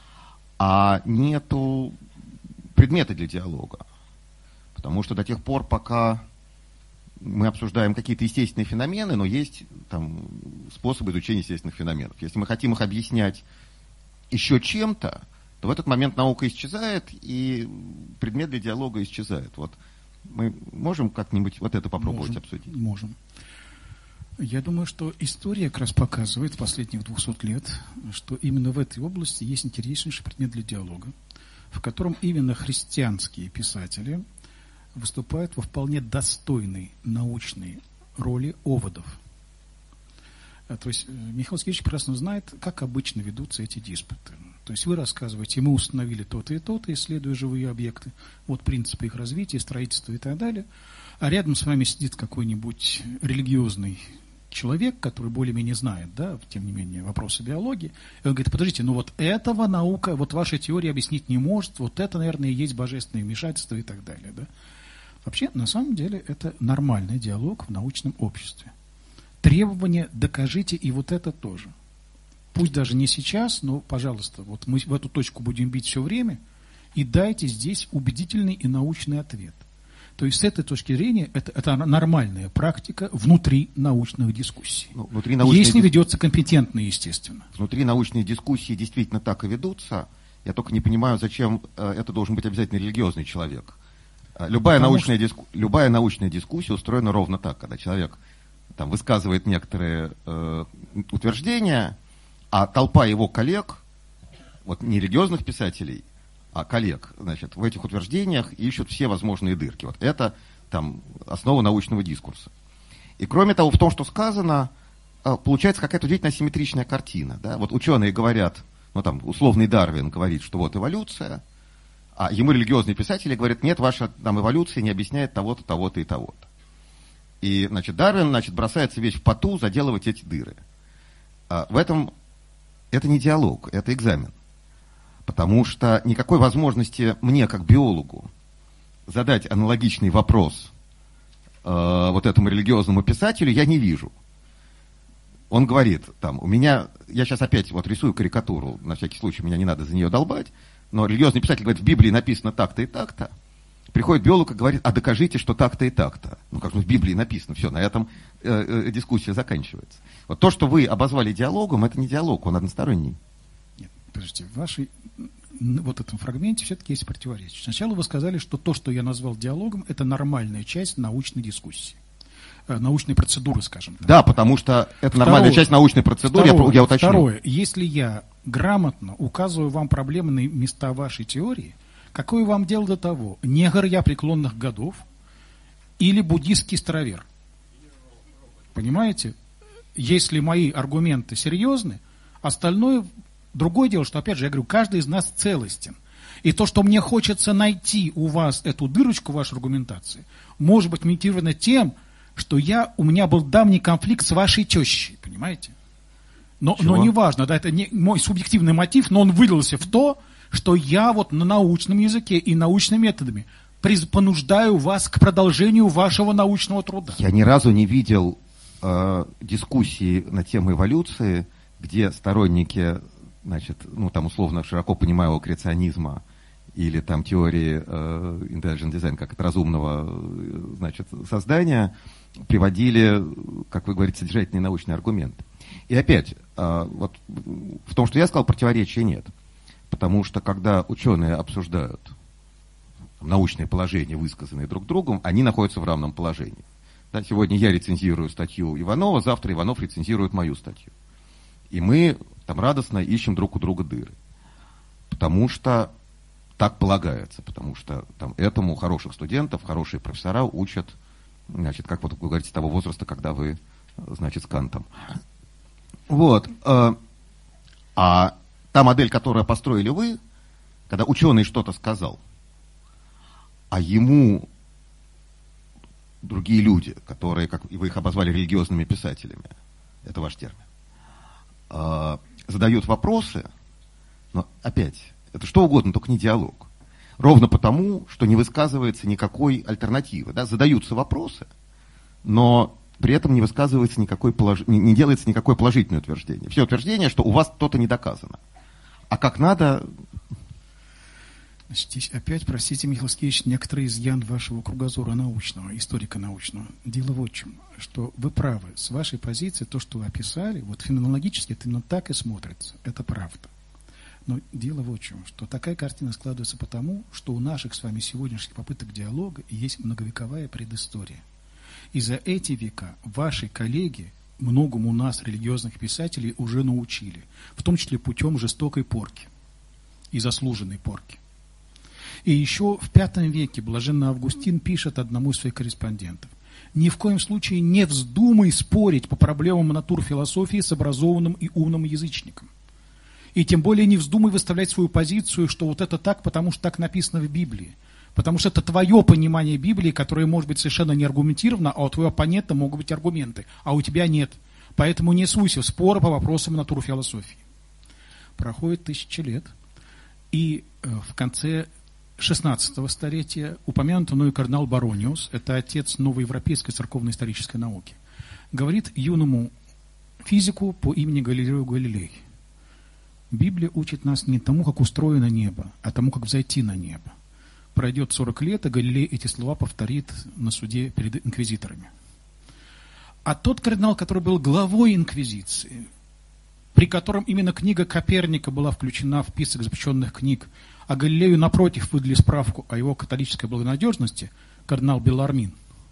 а нету предмета для диалога. Потому что до тех пор, пока мы обсуждаем какие-то естественные феномены, но есть там, способы изучения естественных феноменов. Если мы хотим их объяснять еще чем-то, то в этот момент наука исчезает, и предмет для диалога исчезает. Вот мы можем как-нибудь вот это попробовать обсудить? Можем. Я думаю, что история как раз показывает последних 200 лет, что именно в этой области есть интереснейший предмет для диалога, в котором именно христианские писатели выступают во вполне достойной научной роли оводов. То есть Михаил Сергеевич прекрасно знает, как обычно ведутся эти диспуты. То есть вы рассказываете, мы установили то-то и то-то, исследуя живые объекты, вот принципы их развития, строительства и так далее, а рядом с вами сидит какой-нибудь религиозный человек, который более-менее знает, да, тем не менее, вопросы биологии, и он говорит, подождите, ну вот этого наука, вот ваша теория объяснить не может, вот это, наверное, и есть божественное вмешательство и так далее, да. Вообще, на самом деле, это нормальный диалог в научном обществе. Требование «докажите» и вот это тоже. Пусть даже не сейчас, но, пожалуйста, вот мы в эту точку будем бить все время, и дайте здесь убедительный и научный ответ. То есть с этой точки зрения это нормальная практика внутри научных дискуссий. Ну, если ведется компетентно, естественно. Внутри научные дискуссии действительно так и ведутся. Я только не понимаю, зачем это должен быть обязательно религиозный человек. Любая научная дискуссия устроена ровно так, когда человек там, высказывает некоторые утверждения, а толпа его коллег, вот не религиозных писателей, а коллег, значит, в этих утверждениях ищут все возможные дырки. Вот это там, основа научного дискурса. И кроме того, в том, что сказано, получается какая-то удивительно асимметричная картина. Да? Вот ученые говорят, ну там, условный Дарвин говорит, что вот эволюция, а ему религиозные писатели говорят, нет, ваша там, эволюция не объясняет того-то, того-то и того-то. И, значит, Дарвин, значит, бросается весь в поту заделывать эти дыры. В этом это не диалог, это экзамен. Потому что никакой возможности мне, как биологу, задать аналогичный вопрос вот этому религиозному писателю я не вижу. Он говорит, там, я сейчас опять вот рисую карикатуру, на всякий случай, меня не надо за нее долбать, но религиозный писатель говорит, в Библии написано так-то и так-то. Приходит биолог и говорит, а докажите, что так-то и так-то. Ну, как же в Библии написано, все, на этом дискуссия заканчивается. Вот то, что вы обозвали диалогом, это не диалог, он односторонний. Нет, подождите, в вашей вот этом фрагменте все-таки есть противоречие. Сначала вы сказали, что то, что я назвал диалогом, это нормальная часть научной дискуссии. Научной процедуры, скажем так. Да, потому что это нормальная часть научной процедуры, я уточню. Второе, если я грамотно указываю вам проблемные места вашей теории, какое вам дело до того, негр я преклонных годов или буддистский старовер? Понимаете? Если мои аргументы серьезны, остальное, другое дело, что, опять же, я говорю, каждый из нас целостен. И то, что мне хочется найти у вас эту дырочку в вашей аргументации, может быть мотивировано тем, что у меня был давний конфликт с вашей тещей, понимаете? Но неважно, да, это не мой субъективный мотив, но он вылился в то, что я вот на научном языке и научными методами понуждаю вас к продолжению вашего научного труда. Я ни разу не видел дискуссии на тему эволюции, где сторонники, значит, ну там условно широко понимаемого креационизма или там теории intelligent design, как от разумного, значит, создания, приводили, как вы говорите, содержательные научные аргументы. И опять, вот в том, что я сказал, противоречия нет. Потому что, когда ученые обсуждают научные положения, высказанные друг другом, они находятся в равном положении. Да, сегодня я рецензирую статью Иванова, завтра Иванов рецензирует мою статью. И мы там радостно ищем друг у друга дыры. Потому что так полагается, потому что там этому хороших студентов, хорошие профессора учат, значит, как вот вы говорите, с того возраста, когда вы, значит, с Кантом. Вот. А та модель, которую построили вы, когда ученый что-то сказал, а ему другие люди, которые, как вы их обозвали, религиозными писателями, это ваш термин, задают вопросы, но опять, это что угодно, только не диалог. Ровно потому, что не высказывается никакой альтернативы. Да? Задаются вопросы, но при этом не высказывается не делается никакое положительное утверждение. Все утверждение, что у вас что-то не доказано. А как надо... Значит, здесь опять, простите, Михаил Сергеевич, некоторый изъян вашего кругозора научного, историка научного. Дело в чем, что вы правы. С вашей позиции, то, что вы описали, вот феноменологически это именно так и смотрится. Это правда. Но дело в чем, что такая картина складывается потому, что у наших с вами сегодняшних попыток диалога есть многовековая предыстория. И за эти века ваши коллеги многому нас, религиозных писателей, уже научили, в том числе путем жестокой порки и заслуженной порки. И еще в V веке блаженный Августин пишет одному из своих корреспондентов: ни в коем случае не вздумай спорить по проблемам натурфилософии с образованным и умным язычником. И тем более не вздумай выставлять свою позицию, что вот это так, потому что так написано в Библии. Потому что это твое понимание Библии, которое может быть совершенно не аргументировано, а у твоего оппонента могут быть аргументы, а у тебя нет. Поэтому не суйся в споры по вопросам натурфилософии. Проходит 1000 лет, и в конце 16 столетия упомянутый мной кардинал Барониус, это отец новоевропейской церковно-исторической науки, говорит юному физику по имени Галилео Галилей: Библия учит нас не тому, как устроено небо, а тому, как взойти на небо. Пройдет 40 лет, и Галилей эти слова повторит на суде перед инквизиторами. А тот кардинал, который был главой инквизиции, при котором именно книга Коперника была включена в список запрещенных книг, а Галилею, напротив, выдали справку о его католической благонадежности, кардинал Беллармин,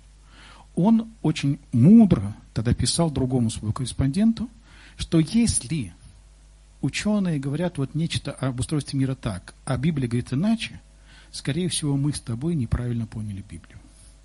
он очень мудро тогда писал другому своему корреспонденту, что если ученые говорят вот нечто об устройстве мира так, а Библия говорит иначе, скорее всего, мы с тобой неправильно поняли Библию.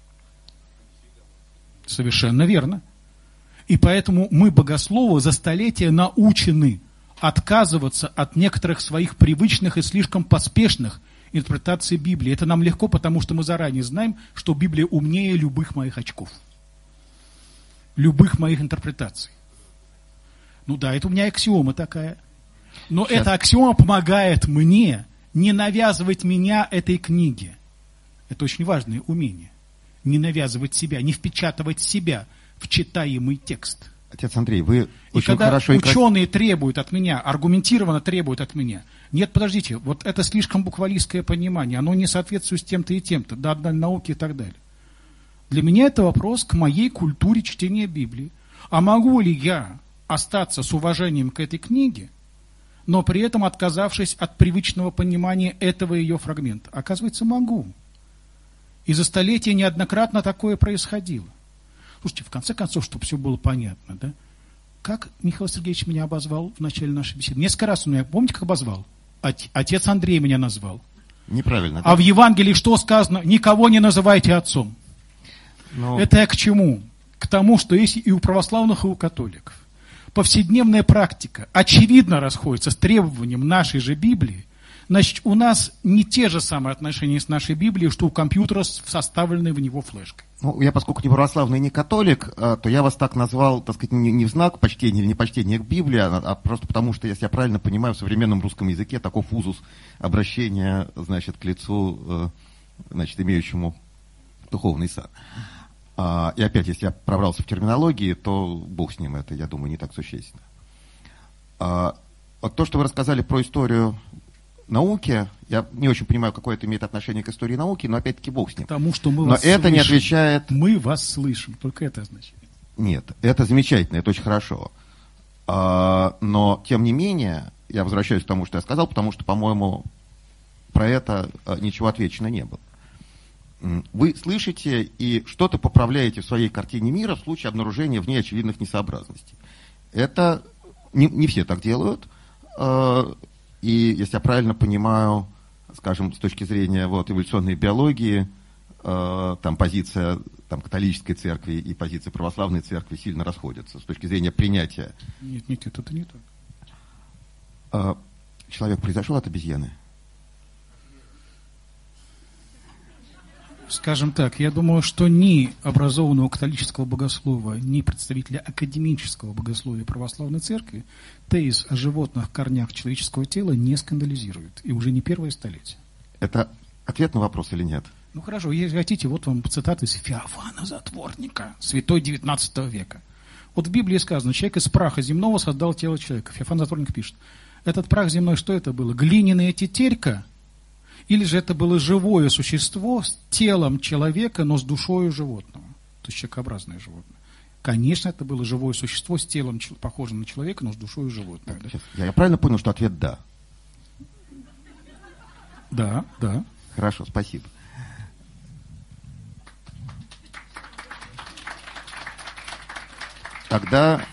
Совершенно верно. И поэтому мы, богословы, за столетия научены отказываться от некоторых своих привычных и слишком поспешных интерпретаций Библии. Это нам легко, потому что мы заранее знаем, что Библия умнее любых моих очков. Любых моих интерпретаций. Ну да, это у меня аксиома такая. Но эта аксиома помогает мне не навязывать меня этой книге. Это очень важное умение. не навязывать себя, не впечатывать себя в читаемый текст. Отец Андрей, вы И очень когда хорошо ученые требуют от меня, аргументированно требуют от меня, нет, подождите, вот это слишком буквалистское понимание, оно не соответствует с тем-то и тем-то, да, науки и так далее. Для меня это вопрос к моей культуре чтения Библии. А могу ли я остаться с уважением к этой книге, но при этом отказавшись от привычного понимания этого ее фрагмента? Оказывается, могу. И за столетия неоднократно такое происходило. Слушайте, в конце концов, чтобы все было понятно, да? Как Михаил Сергеевич меня обозвал в начале нашей беседы? Несколько раз он меня, помните, как обозвал? Отец Андрей меня назвал. Неправильно. А в Евангелии что сказано? Никого не называйте отцом. Но... Это я к чему? К тому, что есть и у православных, и у католиков. Повседневная практика очевидно расходится с требованием нашей же Библии. Значит, у нас не те же самые отношения с нашей Библией, что у компьютера с составленной в него флешкой. Ну, я, поскольку не православный и не католик, то я вас так назвал, так сказать, не в знак почтения или непочтения к Библии, а просто потому, что, если я правильно понимаю, в современном русском языке таков узус обращения, значит, к лицу, значит, имеющему духовный сан. И опять, если я пробрался в терминологии, то бог с ним, это, я думаю, не так существенно. Вот то, что вы рассказали про историю науки, я не очень понимаю, какое это имеет отношение к истории науки, но опять-таки бог с ним. Потому что мы но вас это слышим. Не отвечает... Мы вас слышим, только это означает. Нет, это замечательно, это очень хорошо. Но, тем не менее, я возвращаюсь к тому, что я сказал, потому что, по-моему, про это ничего отвечено не было. Вы слышите и что-то поправляете в своей картине мира в случае обнаружения в ней очевидных несообразностей. Это не все так делают. И, если я правильно понимаю, скажем, с точки зрения эволюционной биологии, там позиция католической церкви и позиция православной церкви сильно расходятся с точки зрения принятия. Нет, это не так. Человек произошел от обезьяны? Скажем так, я думаю, что ни образованного католического богослова, ни представителя академического богословия православной церкви тезис о животных корнях человеческого тела не скандализирует. И уже не первое столетие. Это ответ на вопрос или нет? Ну хорошо, если хотите, вот вам цитата из Феофана Затворника, святой 19 века. Вот в Библии сказано, человек из праха земного создал тело человека. Феофан Затворник пишет, этот прах земной, что это было? Глиняная тетерька? Или же это было живое существо с телом человека, но с душою животного? То есть человекообразное животное. Конечно, это было живое существо с телом, похожим на человека, но с душою животного. Да? Я правильно понял, что ответ «да»? Да. Хорошо, спасибо. Тогда...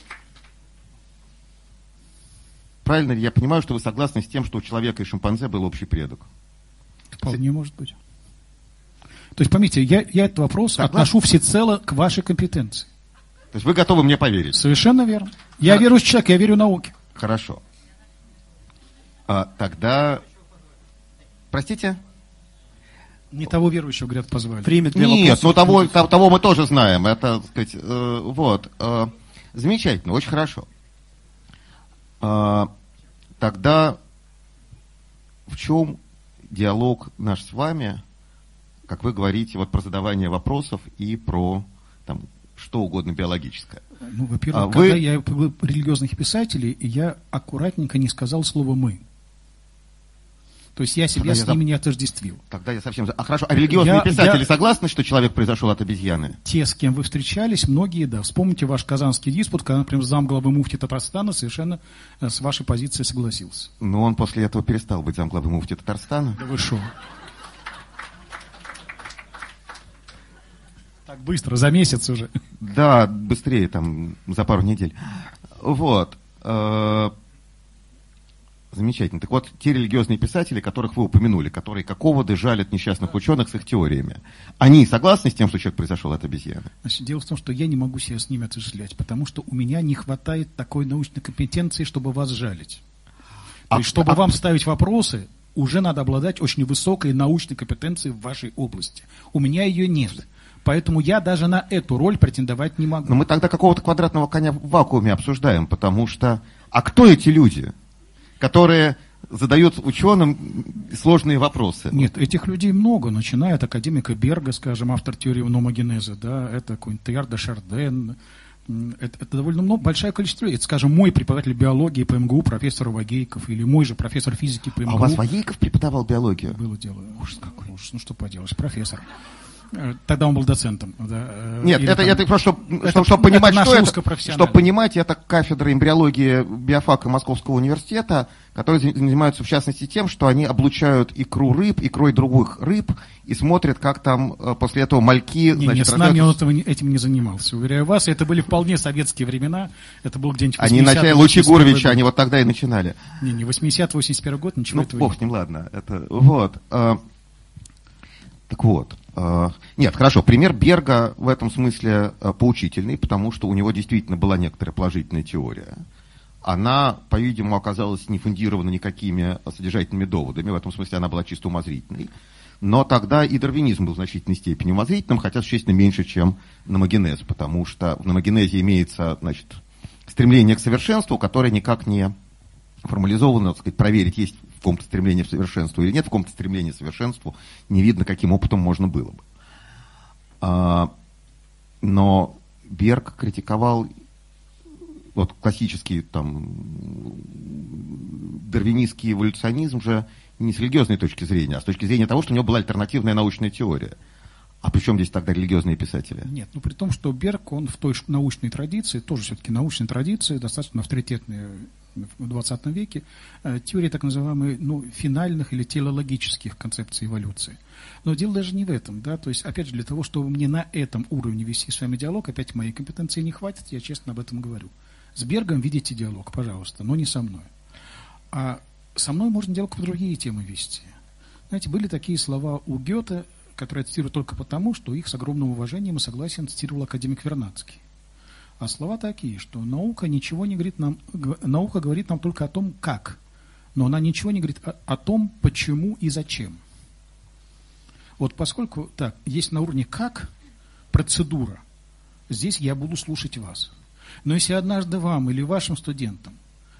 Правильно ли я понимаю, что вы согласны с тем, что у человека и шимпанзе был общий предок? Вполне может быть. То есть, поймите, я этот вопрос отношу всецело к вашей компетенции. То есть вы готовы мне поверить? Совершенно верно. Я верующий человек, я верю науке. Хорошо. Тогда... Простите? Не того верующего, говорят, позвали. Время для Нет, вопросов. того мы тоже знаем. Это, так сказать, замечательно, очень хорошо. Тогда в чем диалог наш с вами, как вы говорите, про задавание вопросов и про что угодно биологическое? Ну, во-первых, когда я был религиозных писателей, я аккуратненько не сказал слово «мы». То есть я себя с ними не отождествил. Тогда я совсем... хорошо, а религиозные писатели согласны, что человек произошел от обезьяны? Те, с кем вы встречались, многие, да. Вспомните ваш казанский диспут, когда, например, замглавы муфти Татарстана совершенно с вашей позицией согласился. Но он после этого перестал быть замглавы муфти Татарстана. Да вы шо? Так быстро, за месяц уже. Да, быстрее, за пару недель. Замечательно. Так вот, те религиозные писатели, которых вы упомянули, которые как оводы жалят несчастных ученых с их теориями, они согласны с тем, что человек произошел от обезьяны? Значит, дело в том, что я не могу себя с ними отождествлять, потому что у меня не хватает такой научной компетенции, чтобы вас жалить. То есть, чтобы вам ставить вопросы, уже надо обладать очень высокой научной компетенцией в вашей области. У меня ее нет. Поэтому я даже на эту роль претендовать не могу. Но мы тогда какого-то квадратного коня в вакууме обсуждаем, потому что... А кто эти люди, которые задает ученым сложные вопросы. Нет, этих людей много, начиная от академика Берга, скажем, автор теории номогенеза, да, это какой-нибудь Тейлор де Шарден. Это довольно много, большое количество людей. Это, скажем, мой преподаватель биологии по МГУ, профессор Вагейков, или мой же профессор физики по МГУ. А у вас Вагейков преподавал биологию? Было дело. Ужас какой. Ну что поделаешь, профессор. Тогда он был доцентом. Да. Нет, это просто, чтобы понимать, что это, чтобы понимать, это кафедра эмбриологии биофака Московского университета, которые занимаются, в частности, тем, что они облучают икру рыб, икрой других рыб, и смотрят, как там после этого мальки... Нет, с нами он этим не занимался, уверяю вас. Это были вполне советские времена. Это был где-нибудь 80-й. Они начали Лучи Гуровича, они вот тогда и начинали. Не 80-81 год, ничего этого бог с ним, ладно. Это, вот. Так вот. Нет, хорошо, пример Берга в этом смысле поучительный, потому что у него действительно была некоторая положительная теория. Она, по-видимому, оказалась не фундирована никакими содержательными доводами, в этом смысле она была чисто умозрительной. Но тогда и дарвинизм был в значительной степени умозрительным, хотя существенно меньше, чем номогенез, потому что в номогенезе имеется, значит, стремление к совершенству, которое никак не формализовано, так сказать, проверить, есть в каком-то стремлении к совершенству или нет, в каком-то стремлении к совершенству не видно, каким опытом можно было бы. Но Берг критиковал вот классический там дарвинистский эволюционизм же не с религиозной точки зрения, а с точки зрения того, что у него была альтернативная научная теория. А при чем здесь тогда религиозные писатели? Нет, ну при том, что Берг, он в той научной традиции, тоже все-таки научной традиции, достаточно авторитетной в 20 веке, теории так называемой, финальных или телеологических концепций эволюции. Но дело даже не в этом, да, то есть, опять же, для того, чтобы мне на этом уровне вести с вами диалог, опять моей компетенции не хватит, я честно об этом говорю. С Бергом ведите диалог, пожалуйста, но не со мной. А со мной можно диалог по другие темы вести. Знаете, были такие слова у Гёте, которые я цитирую только потому, что их с огромным уважением и согласием цитировал академик Вернадский. А слова такие, что наука ничего не говорит нам, наука говорит нам только о том, как, но она ничего не говорит о том, почему и зачем. Вот поскольку так, есть на уровне как процедура, здесь я буду слушать вас. Но если однажды вам или вашим студентам,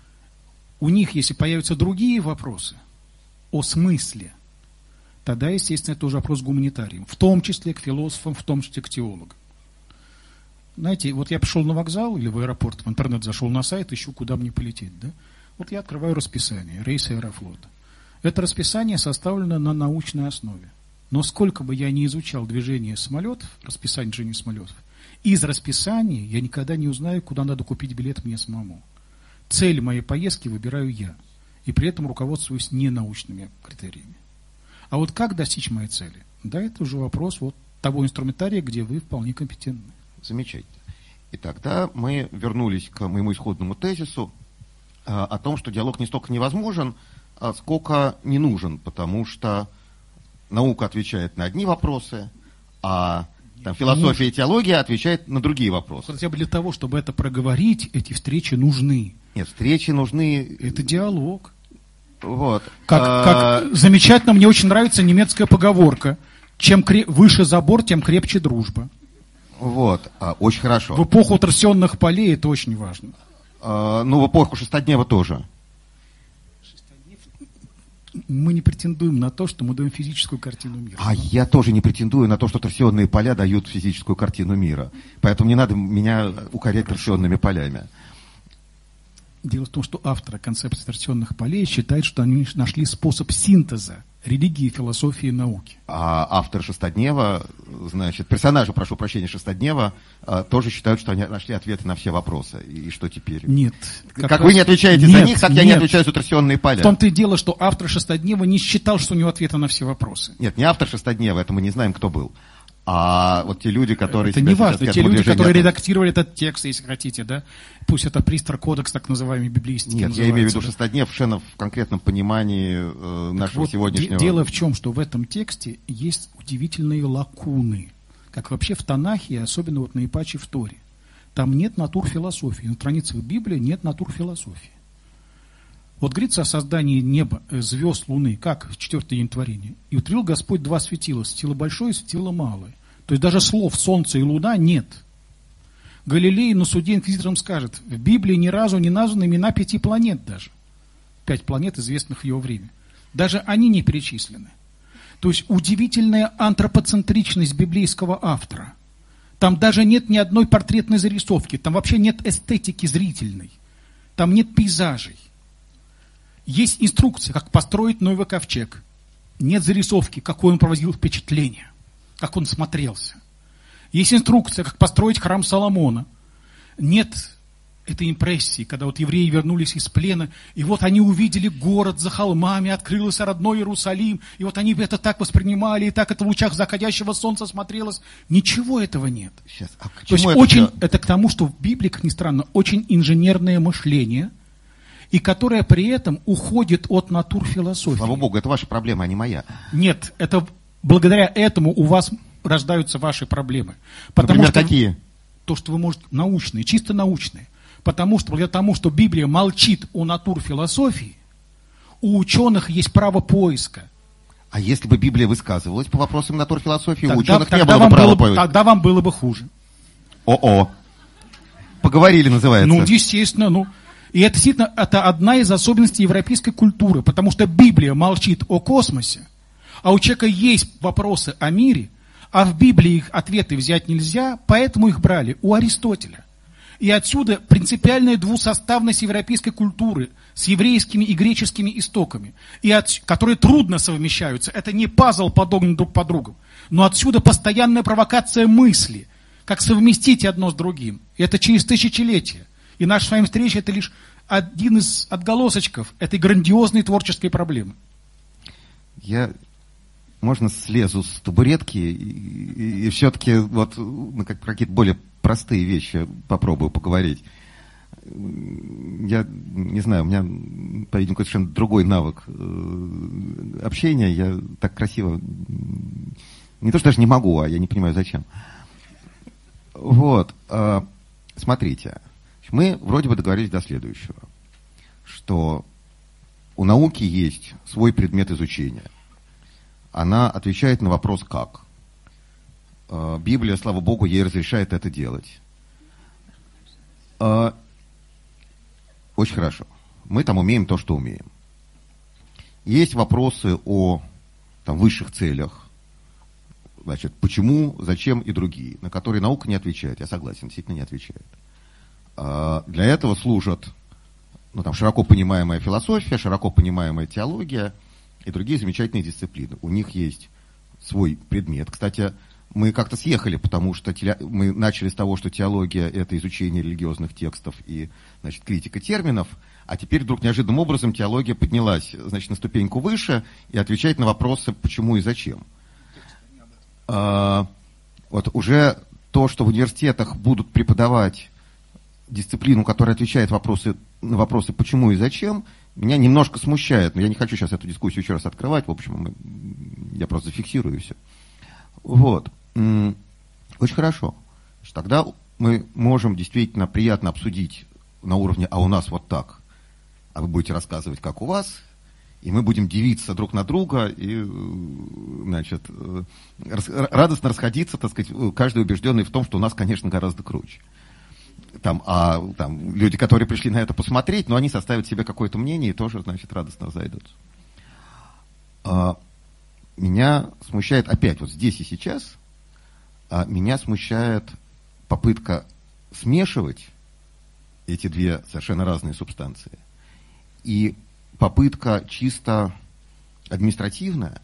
у них, если появятся другие вопросы о смысле, тогда, естественно, это уже вопрос к гуманитариям, в том числе к философам, в том числе к теологам. Знаете, вот я пришел на вокзал или в аэропорт, в интернет зашел на сайт, ищу, куда мне полететь. Да? Вот я открываю расписание, рейсы Аэрофлота. Это расписание составлено на научной основе. Но сколько бы я ни изучал движение самолетов, расписание движения самолетов, из расписания я никогда не узнаю, куда надо купить билет мне самому. Цель моей поездки выбираю я. И при этом руководствуюсь не научными критериями. А вот как достичь моей цели? Да, это уже вопрос вот того инструментария, где вы вполне компетентны. Замечательно. И тогда мы вернулись к моему исходному тезису о том, что диалог не столько невозможен, сколько не нужен, потому что наука отвечает на одни вопросы, а там, философия и теология отвечают на другие вопросы. Хотя бы для того, чтобы это проговорить, эти встречи нужны. Нет, встречи нужны... Это диалог. Вот. Как замечательно, мне очень нравится немецкая поговорка. Чем выше забор, тем крепче дружба. Вот, очень хорошо. В эпоху торсионных полей это очень важно. В эпоху шестоднева тоже. Мы не претендуем на то, что мы даем физическую картину мира. А я тоже не претендую на то, что торсионные поля дают физическую картину мира. Поэтому не надо меня укорять торсионными полями. Дело в том, что авторы концепции торсионных полей считают, что они нашли способ синтеза религии, философии и науки. А автор «Шестоднева», значит, персонажи, прошу прощения, «Шестоднева» тоже считают, что они нашли ответы на все вопросы. И что теперь? Нет. Как вы не отвечаете за них, так я не отвечаю за торсионные поля. В том-то и дело, что автор «Шестоднева» не считал, что у него ответы на все вопросы. Нет, не автор «Шестоднева», это мы не знаем, кто был. А вот те люди, которые... Это не важно, те люди, которые редактировали этот текст, если хотите, да? Пусть это Пристер-кодекс, так называемый, библейский. Нет, я имею в виду Шестоднев в конкретном понимании нашего вот сегодняшнего... Дело в чем, что в этом тексте есть удивительные лакуны, как вообще в Танахе, особенно вот на Ипаче в Торе. Там нет натурфилософии, на страницах Библии нет натурфилософии. Вот говорится о создании неба, звезд, луны, как в 4-й день творения. «И утворил Господь два светила, светило большое и светило малое». То есть даже слов «солнце» и «луна» нет. Галилей на суде инквизиторам скажет, в Библии ни разу не названы имена 5 планет даже. 5 планет, известных в его время. Даже они не перечислены. То есть удивительная антропоцентричность библейского автора. Там даже нет ни одной портретной зарисовки, там вообще нет эстетики зрительной, там нет пейзажей. Есть инструкция, как построить Ноевый ковчег. Нет зарисовки, какое он проводил впечатление, как он смотрелся. Есть инструкция, как построить храм Соломона. Нет этой импрессии, когда вот евреи вернулись из плена, и вот они увидели город за холмами, открылся родной Иерусалим, и вот они это так воспринимали, и так это в лучах заходящего солнца смотрелось. Ничего этого нет. Сейчас, То есть это к тому, что в Библии, как ни странно, очень инженерное мышление, и которое при этом уходит от натурфилософии. Слава Богу, это ваша проблема, а не моя. Нет, это благодаря этому у вас рождаются ваши проблемы. Потому Например, какие? То, что вы можете, научные, чисто научные. Потому что благодаря тому, что Библия молчит о натурфилософии, у ученых есть право поиска. А если бы Библия высказывалась по вопросам натурфилософии, у ученых не было бы права поиска? Тогда вам было бы хуже. О-о. Поговорили, называется. Ну, естественно, И это действительно одна из особенностей европейской культуры, потому что Библия молчит о космосе, а у человека есть вопросы о мире, а в Библии их ответы взять нельзя, поэтому их брали у Аристотеля. И отсюда принципиальная двусоставность европейской культуры с еврейскими и греческими истоками, которые трудно совмещаются. Это не пазл, подобный друг по другу. Но отсюда постоянная провокация мысли, как совместить одно с другим. И это через тысячелетия. И наша с вами встреча – это лишь один из отголосочков этой грандиозной творческой проблемы. Я, можно, слезу с табуретки и все-таки вот как какие-то более простые вещи попробую поговорить. Я не знаю, у меня, по-видимому, совершенно другой навык общения. Я так красиво не то что даже не могу, а я не понимаю, зачем. Вот, смотрите. Мы вроде бы договорились до следующего, что у науки есть свой предмет изучения. Она отвечает на вопрос «как?». Библия, слава Богу, ей разрешает это делать. Очень хорошо. Мы там умеем то, что умеем. Есть вопросы о там, высших целях. Значит, почему, зачем и другие, на которые наука не отвечает. Я согласен, действительно не отвечает. Для этого служат широко понимаемая философия, широко понимаемая теология и другие замечательные дисциплины. У них есть свой предмет. Кстати, мы как-то съехали, потому что мы начали с того, что теология – это изучение религиозных текстов и, критика терминов, а теперь вдруг неожиданным образом теология поднялась, на ступеньку выше и отвечает на вопросы «почему и зачем?». Вот уже то, что в университетах будут преподавать дисциплину, которая отвечает на вопросы «почему и зачем», меня немножко смущает, но я не хочу сейчас эту дискуссию еще раз открывать, в общем, я просто зафиксирую все. Вот. Очень хорошо. Тогда мы можем действительно приятно обсудить на уровне «а у нас вот так», а вы будете рассказывать, как у вас, и мы будем дивиться друг на друга и, радостно расходиться, каждый убежденный в том, что у нас, конечно, гораздо круче. Люди, которые пришли на это посмотреть, но они составят себе какое-то мнение и тоже, радостно разойдутся. Меня смущает опять вот здесь и сейчас, меня смущает попытка смешивать эти две совершенно разные субстанции и попытка чисто административная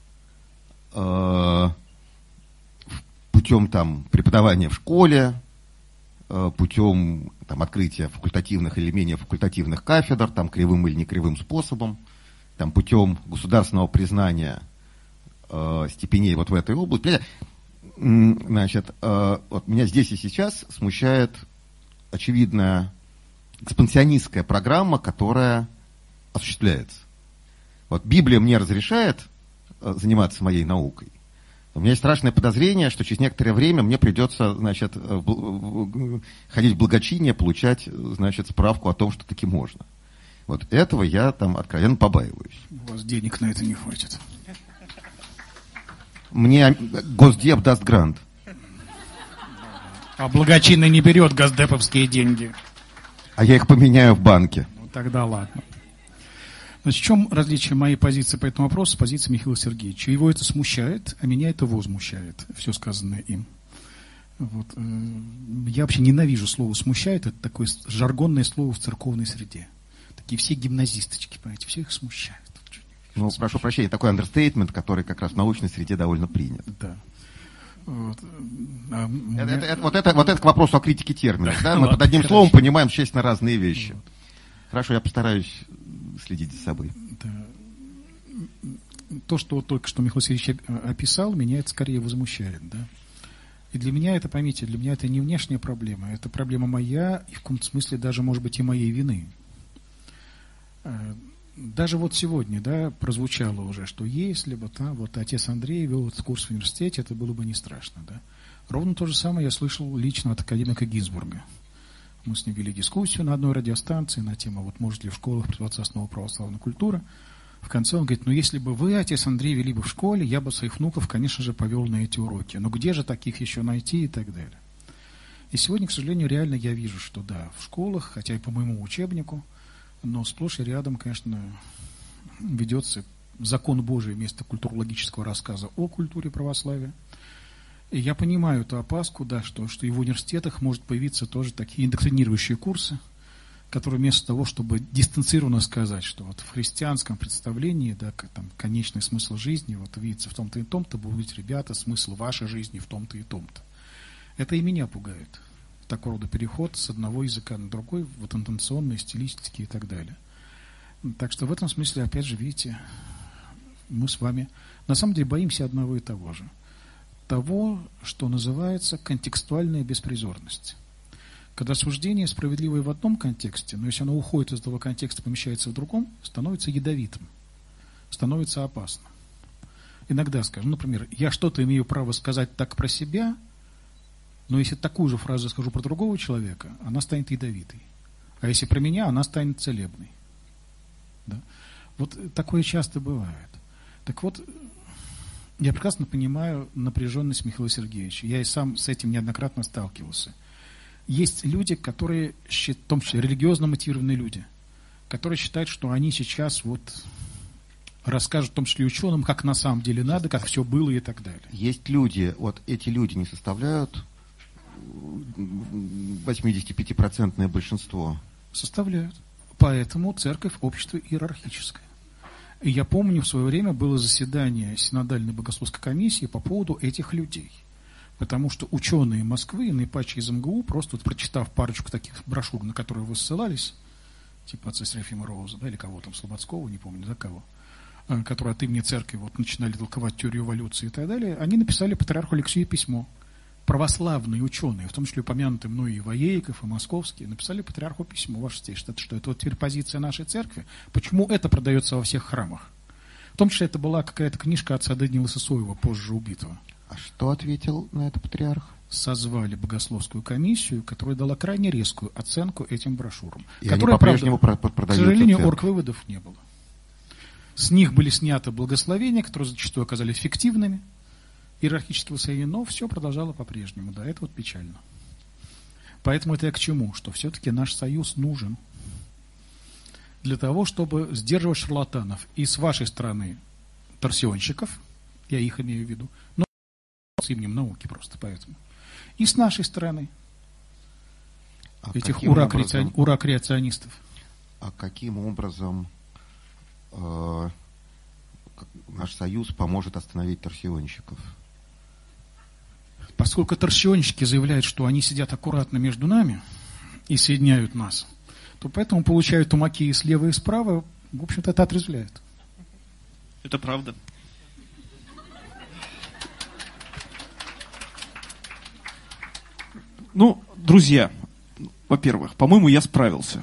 путем преподавания в школе, путем открытия факультативных или менее факультативных кафедр, кривым или некривым способом, путем государственного признания степеней вот в этой области. Вот меня здесь и сейчас смущает очевидная экспансионистская программа, которая осуществляется. Вот Библия мне разрешает заниматься моей наукой. У меня есть страшное подозрение, что через некоторое время мне придется, ходить в благочиние, получать, справку о том, что таки можно. Вот этого я откровенно побаиваюсь. У вас денег на это не хватит. Мне Госдеп даст грант. А благочинный не берет госдеповские деньги. А я их поменяю в банке. Ну тогда ладно. Значит, в чем различие моей позиции по этому вопросу с позицией Михаила Сергеевича? Его это смущает, а меня это возмущает, все сказанное им. Вот. Я вообще ненавижу слово «смущает», это такое жаргонное слово в церковной среде. Такие все гимназисточки, понимаете, все их смущают. Ну, прошу прощения, такой андерстейтмент, который как раз в научной среде довольно принят. Да. Вот. Это к вопросу о критике терминов. Да? Мы под одним словом понимаем честно разные вещи. Вот. Хорошо, я постараюсь следить за собой. Да. То, что вот только что Михаил Сергеевич описал, меня это скорее возмущает. Да? И для меня это, поймите, для меня это не внешняя проблема, это проблема моя, и в каком-то смысле даже, может быть, и моей вины. Даже вот сегодня, да, прозвучало уже, что если бы вот отец Андрей вел этот курс в университете, это было бы не страшно. Да? Ровно то же самое я слышал лично от академика Гинзбурга. Мы с ним вели дискуссию на одной радиостанции на тему, вот может ли в школах преподаваться основа православной культуры. В конце он говорит, ну если бы вы, отец Андрей, вели бы в школе, я бы своих внуков, конечно же, повел на эти уроки. Но где же таких еще найти и так далее. И сегодня, к сожалению, реально я вижу, что да, в школах, хотя и по моему учебнику, но сплошь и рядом, конечно, ведется закон Божий вместо культурологического рассказа о культуре православия. И я понимаю эту опаску, да, что и в университетах может появиться тоже такие индоктринирующие курсы, которые вместо того, чтобы дистанцированно сказать, что вот в христианском представлении, да, там, конечный смысл жизни вот видится в том-то и том-то, будут, ребята, смысл вашей жизни в том-то и том-то. Это и меня пугает. Такого рода переход с одного языка на другой, вот интонационные, стилистические и так далее. Так что в этом смысле, опять же, видите, мы с вами на самом деле боимся одного и того же. Того, что называется контекстуальная беспризорность. Когда суждение справедливое в одном контексте, но если оно уходит из этого контекста, помещается в другом, становится ядовитым, становится опасным. Иногда, скажем, например, я что-то имею право сказать так про себя, но если такую же фразу скажу про другого человека, она станет ядовитой. А если про меня, она станет целебной. Да? Вот такое часто бывает. Так вот, я прекрасно понимаю напряженность Михаила Сергеевича. Я и сам с этим неоднократно сталкивался. Есть люди, которые, в том числе религиозно мотивированные люди, которые считают, что они сейчас вот расскажут, в том числе ученым, как на самом деле надо, как все было и так далее. Есть люди, вот эти люди не составляют 85% большинство. Составляют. Поэтому церковь – общество иерархическое. И я помню, в свое время было заседание Синодальной богословской комиссии по поводу этих людей. Потому что ученые Москвы, наипаче из МГУ, просто вот прочитав парочку таких брошюр, на которые вы ссылались, типа отца Серафима Роуза, да, или кого там, Слободского, не помню, да, кого, которые от имени церкви вот начинали толковать теорию эволюции и так далее, они написали патриарху Алексею письмо. Православные ученые, в том числе упомянутые мной и Воейков, и Московские, написали патриарху письмо, ваше святейшество, что это вот теперь позиция нашей церкви, почему это продается во всех храмах. В том числе это была какая-то книжка отца Даниила Сысоева, позже убитого. А что ответил на это патриарх? Созвали богословскую комиссию, которая дала крайне резкую оценку этим брошюрам. И которая, они по-прежнему продаются. К сожалению, оргвыводов не было. С них были сняты благословения, которые зачастую оказались фиктивными, иерархические благословения, но все продолжало по-прежнему. Да, это вот печально. Поэтому это я к чему? Что все-таки наш союз нужен для того, чтобы сдерживать шарлатанов. И с вашей стороны торсионщиков, я их имею в виду, но с именем науки просто поэтому. И с нашей стороны этих ура-креационистов. А каким образом наш союз поможет остановить торсионщиков? Поскольку торсионщики заявляют, что они сидят аккуратно между нами и соединяют нас, то поэтому получают тумаки и слева, и справа. В общем-то, это отрезвляет. Это правда. Ну, друзья, во-первых, по-моему, я справился.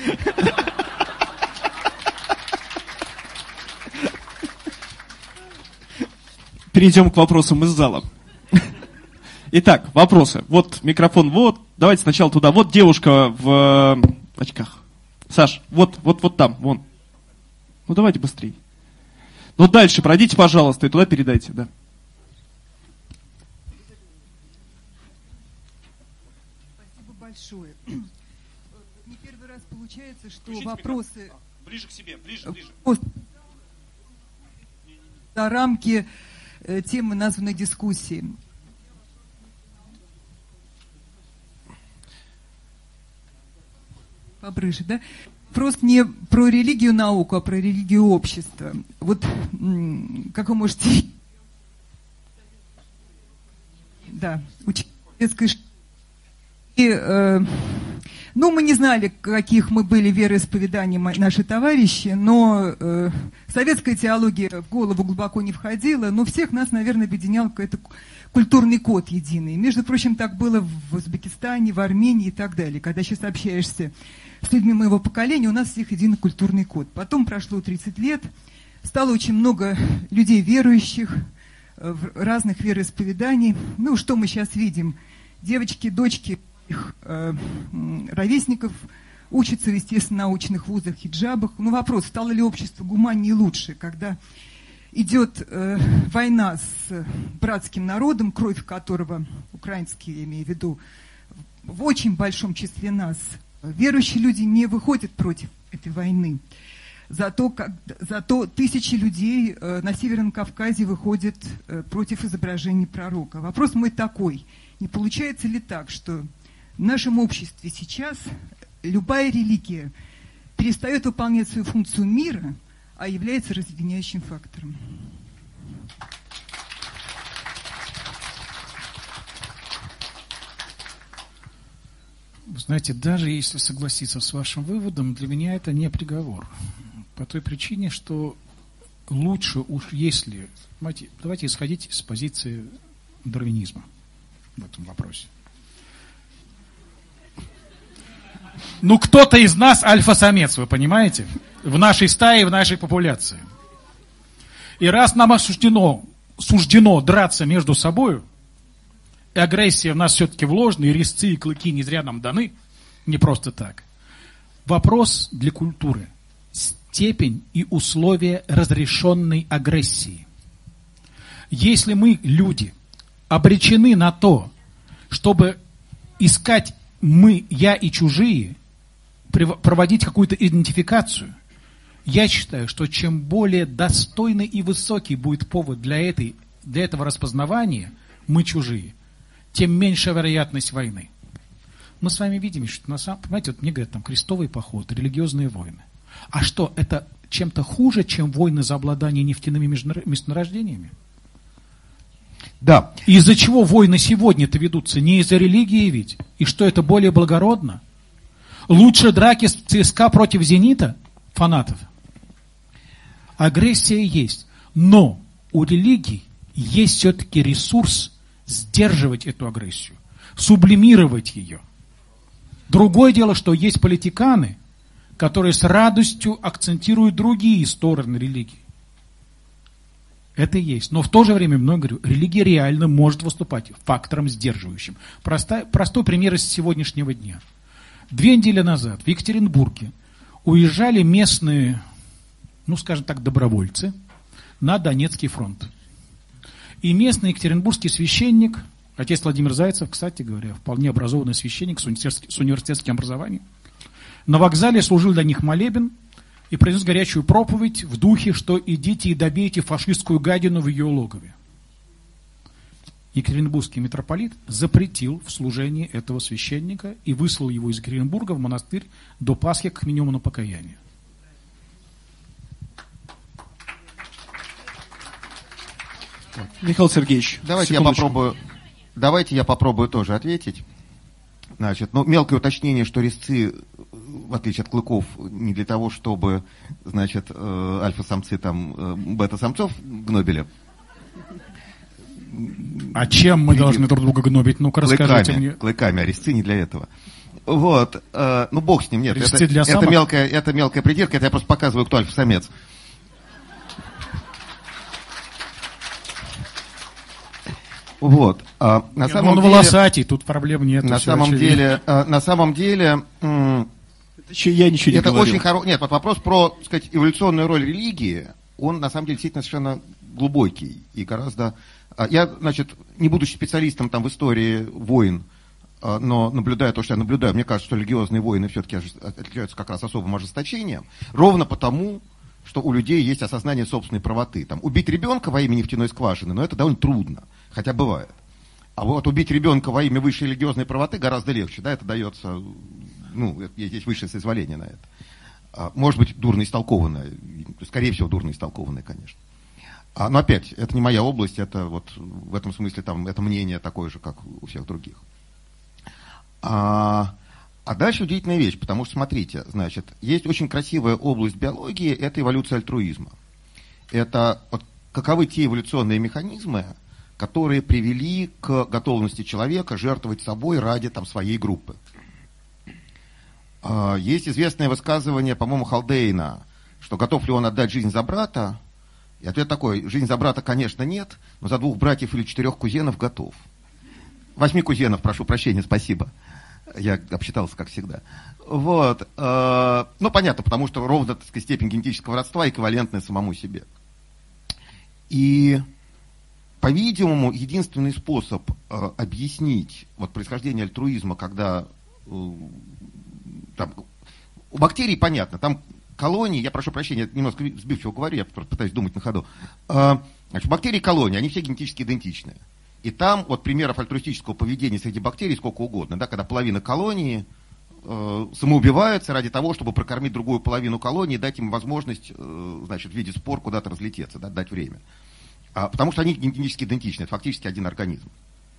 Перейдем к вопросам из зала. Итак, вопросы. Вот микрофон, вот. Давайте сначала туда. Вот девушка в очках. Саш, вот там, вон. Ну, давайте быстрее. Ну, дальше пройдите, пожалуйста, и туда передайте, да. Спасибо большое. Не первый раз получается, что вопросы... Ближе к себе, ближе. За рамки темы, названной дискуссии. Побрыже, да? Просто не про религию науку, а про религию общества. Вот, как вы можете... Да, учить в детской школе. Ну, мы не знали, каких мы были вероисповеданий наши товарищи, но советская теология в голову глубоко не входила, но всех нас, наверное, объединял какой-то культурный код единый. Между прочим, так было в Узбекистане, в Армении и так далее. Когда сейчас общаешься с людьми моего поколения, у нас всех единый культурный код. Потом прошло 30 лет, стало очень много людей верующих, разных вероисповеданий. Ну, что мы сейчас видим? Девочки, дочки их ровесников учатся в естественно-научных вузах, хиджабах. Ну, вопрос, стало ли общество гуманнее и лучше, когда идет война с братским народом, кровь которого, украинские, я имею в виду, в очень большом числе нас. Верующие люди не выходят против этой войны. Зато тысячи людей на Северном Кавказе выходят против изображений пророка. Вопрос мой такой. Не получается ли так, что в нашем обществе сейчас любая религия перестает выполнять свою функцию мира, а является разъединяющим фактором? Вы знаете, даже если согласиться с вашим выводом, для меня это не приговор. По той причине, что лучше уж если... Давайте исходить с позиции дарвинизма в этом вопросе. Ну, кто-то из нас альфа-самец, вы понимаете? В нашей стае, в нашей популяции. И раз нам суждено драться между собой, и агрессия в нас все-таки вложена, и резцы, и клыки не зря нам даны, не просто так. Вопрос для культуры. Степень и условия разрешенной агрессии. Если мы, люди, обречены на то, чтобы искать мы, я и чужие, проводить какую-то идентификацию, я считаю, что чем более достойный и высокий будет повод для этого распознавания, мы чужие, тем меньше вероятность войны. Мы с вами видим, что понимаете, вот мне говорят, там крестовый поход, религиозные войны. А что, это чем-то хуже, чем войны за обладание нефтяными месторождениями? Да. Из-за чего войны сегодня-то ведутся? Не из-за религии ведь. И что, это более благородно? Лучше драки с ЦСКА против «Зенита» фанатов? Агрессия есть. Но у религий есть все-таки ресурс сдерживать эту агрессию, сублимировать ее. Другое дело, что есть политиканы, которые с радостью акцентируют другие стороны религии. Это и есть. Но в то же время, много говорю, религия реально может выступать фактором сдерживающим. Простой пример из сегодняшнего дня. 2 недели назад в Екатеринбурге уезжали местные, ну скажем так, добровольцы на Донецкий фронт. И местный екатеринбургский священник, отец Владимир Зайцев, кстати говоря, вполне образованный священник с университетским образованием, на вокзале служил для них молебен и произнес горячую проповедь в духе, что идите и добейте фашистскую гадину в ее логове. Екатеринбургский митрополит запретил в служении этого священника и выслал его из Екатеринбурга в монастырь до Пасхи к минимуму на покаяние. Михаил Сергеевич, давайте я попробую тоже ответить. Значит, мелкое уточнение, что резцы, в отличие от клыков, не для того, чтобы, значит, альфа-самцы там бета-самцов гнобили. А чем мы должны друг друга гнобить? Ну-ка, расскажите мне. Клыками, а резцы не для этого. Вот, бог с ним, нет. Это мелкая придирка, это я просто показываю, кто альфа-самец. Вот. На самом деле, волосатый, тут проблем нет. На самом деле, я ничего не это говорил. очень хороший. Нет, вопрос про, так сказать, эволюционную роль религии, он на самом деле действительно совершенно глубокий и гораздо. Я, значит, не будучи специалистом там в истории войн но наблюдая то, что я наблюдаю, мне кажется, что религиозные войны все-таки отличаются как раз особым ожесточением, ровно потому, что у людей есть осознание собственной правоты. Там, убить ребенка во имя нефтяной скважины, но это довольно трудно, хотя бывает. А вот убить ребенка во имя высшей религиозной правоты гораздо легче, да, это дается, есть высшее соизволение на это. Может быть, дурно истолкованное, скорее всего, дурно истолкованное, конечно. Но опять, это не моя область, это вот в этом смысле там, это мнение такое же, как у всех других. А дальше удивительная вещь, потому что, смотрите, значит, есть очень красивая область биологии, это эволюция альтруизма. Это вот, каковы те эволюционные механизмы, которые привели к готовности человека жертвовать собой ради там, своей группы. Есть известное высказывание, по-моему, Халдейна, что готов ли он отдать жизнь за брата. И ответ такой: жизнь за брата, конечно, нет, но за 2 братьев или 4 кузенов готов. 8 кузенов, прошу прощения, спасибо. Я обсчитался, как всегда. Вот. Понятно, потому что ровно, так сказать, степень генетического родства эквивалентная самому себе. И, по-видимому, единственный способ объяснить вот, происхождение альтруизма, когда там, у бактерий понятно, там колонии, я прошу прощения, я немножко сбивчиво говорю, я просто пытаюсь думать на ходу. Значит, бактерии колонии, они все генетически идентичны. И там вот примеров альтруистического поведения среди бактерий сколько угодно, да, когда половина колонии самоубивается ради того, чтобы прокормить другую половину колонии и дать им возможность, значит, в виде спор куда-то разлететься, да, дать время. Потому что они генетически идентичны, это фактически один организм.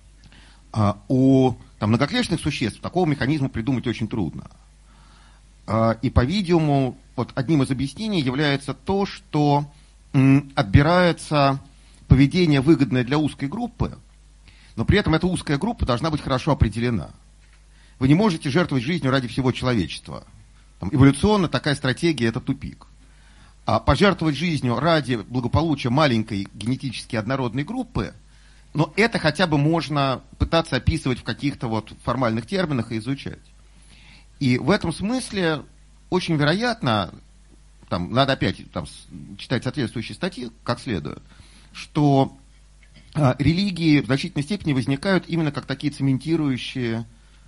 У там, многоклеточных существ такого механизма придумать очень трудно. И, по-видимому, вот одним из объяснений является то, что отбирается поведение, выгодное для узкой группы, но при этом эта узкая группа должна быть хорошо определена. Вы не можете жертвовать жизнью ради всего человечества. Там, эволюционно такая стратегия – это тупик. А пожертвовать жизнью ради благополучия маленькой генетически однородной группы, но это хотя бы можно пытаться описывать в каких-то вот формальных терминах и изучать. И в этом смысле очень вероятно, там, надо опять там, читать соответствующие статьи как следует, что религии в значительной степени возникают именно как такие цементирующие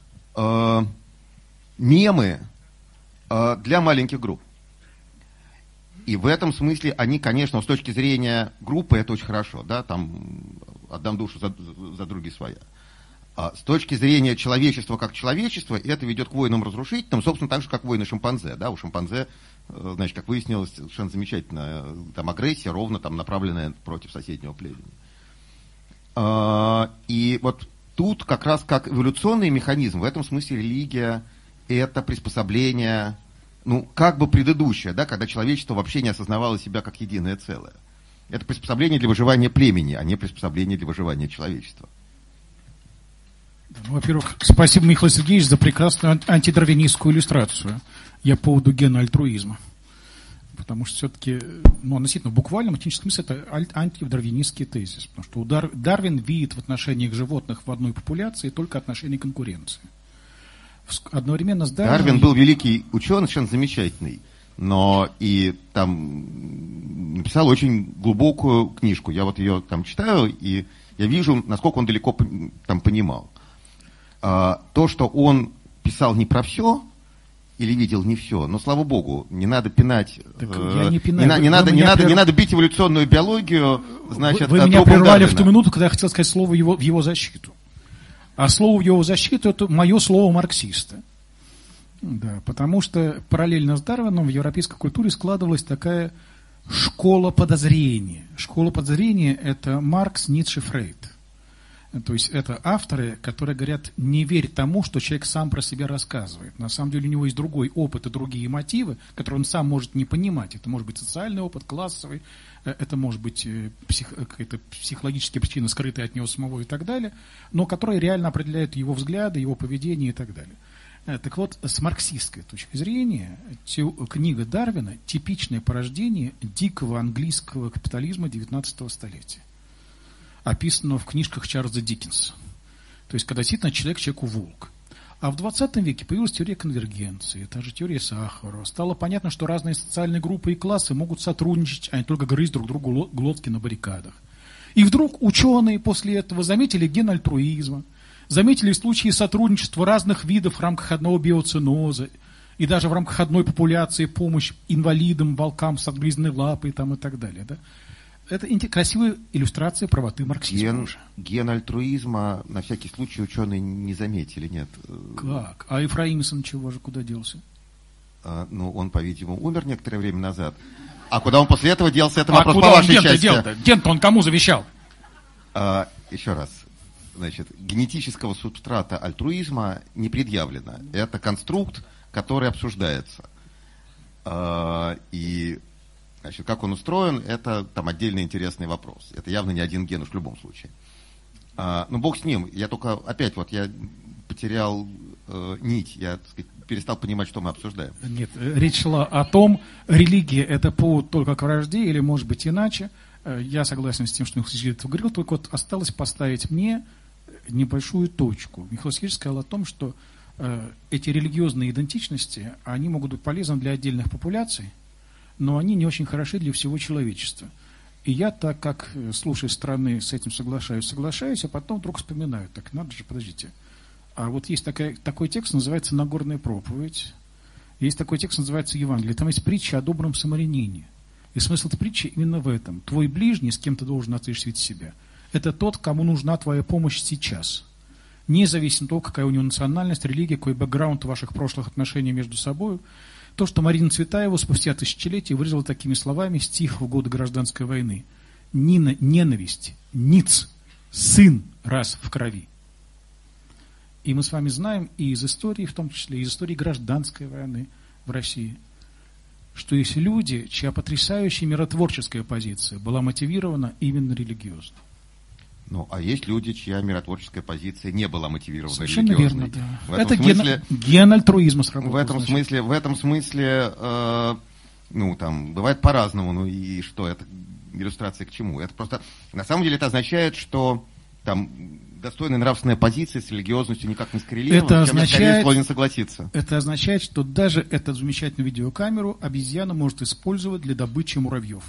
мемы для маленьких групп. И в этом смысле они, конечно, с точки зрения группы это очень хорошо, да, там отдам душу за други своя. А с точки зрения человечества как человечества, это ведет к войнам разрушительным, собственно, так же, как войны шимпанзе. Да? У шимпанзе, значит, как выяснилось, совершенно замечательная там, агрессия, ровно там, направленная против соседнего племени. И вот тут как раз как эволюционный механизм, в этом смысле религия – это приспособление, ну, как бы предыдущее, да, когда человечество вообще не осознавало себя как единое целое. Это приспособление для выживания племени, а не приспособление для выживания человечества. Ну, во-первых, спасибо, Михаил Сергеевич, за прекрасную антидарвинистскую иллюстрацию. Я по поводу гена альтруизма. Потому что все-таки, ну, относительно в буквальном этическом смысле, это антидарвинистский тезис. Потому что Дарвин видит в отношениях животных в одной популяции только отношение конкуренции. Одновременно с Дарвин был великий ученый, совершенно замечательный, но и там написал очень глубокую книжку. Я вот ее там читаю, и я вижу, насколько он далеко там понимал. То, что он писал не про все, или видел не все, но, слава богу, не надо пинать, не надо бить эволюционную биологию, значит, вы меня прервали в ту минуту, когда я хотел сказать слово в его защиту. А слово в его защиту – это мое слово марксиста. Да, потому что параллельно с Дарвином в европейской культуре складывалась такая школа подозрения. Школа подозрения – это Маркс, Ницше, Фрейд. То есть это авторы, которые говорят, не верь тому, что человек сам про себя рассказывает. На самом деле у него есть другой опыт и другие мотивы, которые он сам может не понимать. Это может быть социальный опыт, классовый, это может быть какая-то психологическая причина, скрытая от него самого и так далее, но которые реально определяют его взгляды, его поведение и так далее. Так вот, с марксистской точки зрения, книга Дарвина – типичное порождение дикого английского капитализма XIX столетия, описанного в книжках Чарльза Диккенса. То есть, когда действительно человек человеку волк. А в 20 веке появилась теория конвергенции, та же теория Сахарова. Стало понятно, что разные социальные группы и классы могут сотрудничать, а не только грызть друг другу глотки на баррикадах. И вдруг ученые после этого заметили ген альтруизма, Заметили случаи сотрудничества разных видов в рамках одного биоценоза и даже в рамках одной популяции помощь инвалидам, волкам с отгрызенной лапой там, и так далее. Да? Это красивая иллюстрация правоты марксизма. Ген альтруизма на всякий случай ученые не заметили, нет. Как? А Ефраимсон чего же, куда делся? Ну, он, по-видимому, умер некоторое время назад. А куда он после этого делся, это вопрос куда по он вашей части. Ген-то он кому завещал? Еще раз. Значит, генетического субстрата альтруизма не предъявлено. Это конструкт, который обсуждается. И, значит, как он устроен, это там отдельный интересный вопрос. Это явно не один ген уж в любом случае. Но бог с ним. Я только опять я потерял нить. Я, так сказать, перестал понимать, что мы обсуждаем. Нет, речь шла о том, религия это повод только к вражде или может быть иначе. Я согласен с тем, что Михаил Сергеевич говорил, только вот осталось поставить мне небольшую точку. Михаил Сергеевич сказал о том, что эти религиозные идентичности, они могут быть полезны для отдельных популяций, но они не очень хороши для всего человечества. И я, так как, слушая стороны, с этим соглашаюсь, а потом вдруг вспоминаю, так, надо же, подождите. А вот есть такой текст, называется «Нагорная проповедь», есть такой текст, называется «Евангелие», там есть притча о добром самарянине. И смысл этой притчи именно в этом. Твой ближний, с кем ты должен отождествить себя, это тот, кому нужна твоя помощь сейчас. Независимо от того, какая у него национальность, религия, какой бэкграунд ваших прошлых отношений между собой. То, что Марина Цветаева спустя тысячелетия выразила такими словами стих в годы гражданской войны. Ненависть, ниц, сын раз в крови. И мы с вами знаем и из истории, в том числе из истории гражданской войны в России, что есть люди, чья потрясающая миротворческая позиция была мотивирована именно религиозно. Ну, а есть люди, чья миротворческая позиция не была мотивирована совершенно религиозной. Верно, да. Это смысле, ген альтруизма сработал. В этом смысле, бывает по-разному. Ну и что, это иллюстрация к чему? Это просто, на самом деле, это означает, что там достойная нравственная позиция с религиозностью никак не скоррелирована, с чем я скорее склонен согласиться. Это означает, что даже эту замечательную видеокамеру обезьяна может использовать для добычи муравьев.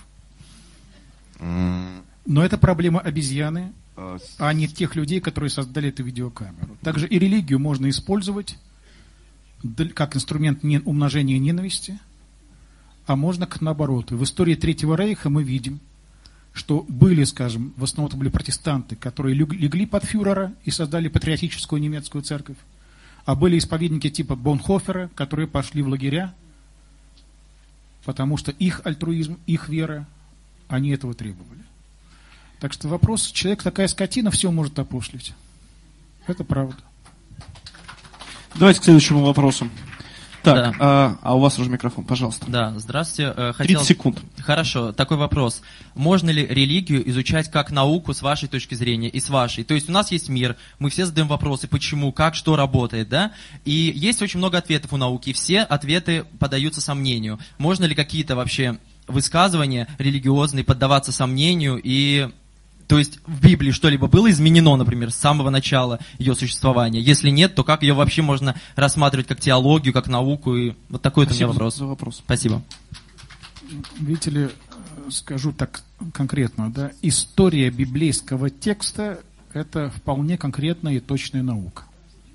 Но это проблема обезьяны, а не тех людей, которые создали эту видеокамеру. Также и религию можно использовать как инструмент умножения ненависти, а можно наоборот. И в истории Третьего Рейха мы видим, что были, скажем, в основном это были протестанты, которые легли под фюрера и создали патриотическую немецкую церковь, а были исповедники типа Бонхофера, которые пошли в лагеря, потому что их альтруизм, их вера, они этого требовали. Так что вопрос, человек такая скотина, все может опошлить. Это правда. Давайте к следующему вопросу. Так, да. А у вас уже микрофон, пожалуйста. Да, здравствуйте. 30 секунд. Хорошо, такой вопрос. Можно ли религию изучать как науку с вашей точки зрения и с вашей? То есть у нас есть мир, мы все задаем вопросы, почему, как, что работает, да? И есть очень много ответов у науки, и все ответы поддаются сомнению. Можно ли какие-то вообще высказывания религиозные поддаваться сомнению и... То есть в Библии что-либо было изменено, например, с самого начала ее существования? Если нет, то как ее вообще можно рассматривать как теологию, как науку? И вот такой у меня вопрос. За вопрос. Спасибо. Видите ли, скажу так конкретно, да, история библейского текста – это вполне конкретная и точная наука.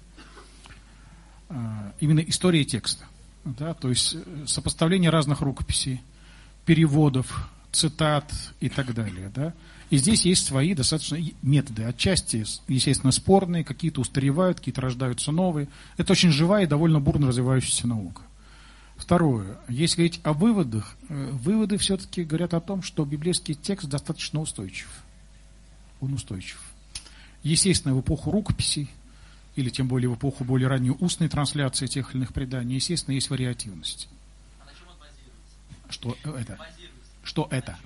Именно история текста. Да, то есть сопоставление разных рукописей, переводов, цитат и так далее, да. И здесь есть свои достаточно методы. Отчасти, естественно, спорные, какие-то устаревают, какие-то рождаются новые. Это очень живая и довольно бурно развивающаяся наука. Второе. Если говорить о выводах, выводы все-таки говорят о том, что библейский текст достаточно устойчив. Он устойчив. Естественно, в эпоху рукописей, или тем более в эпоху более ранней устной трансляции тех или иных преданий, естественно, есть вариативность. А на чем он базируется? Что это? Что это?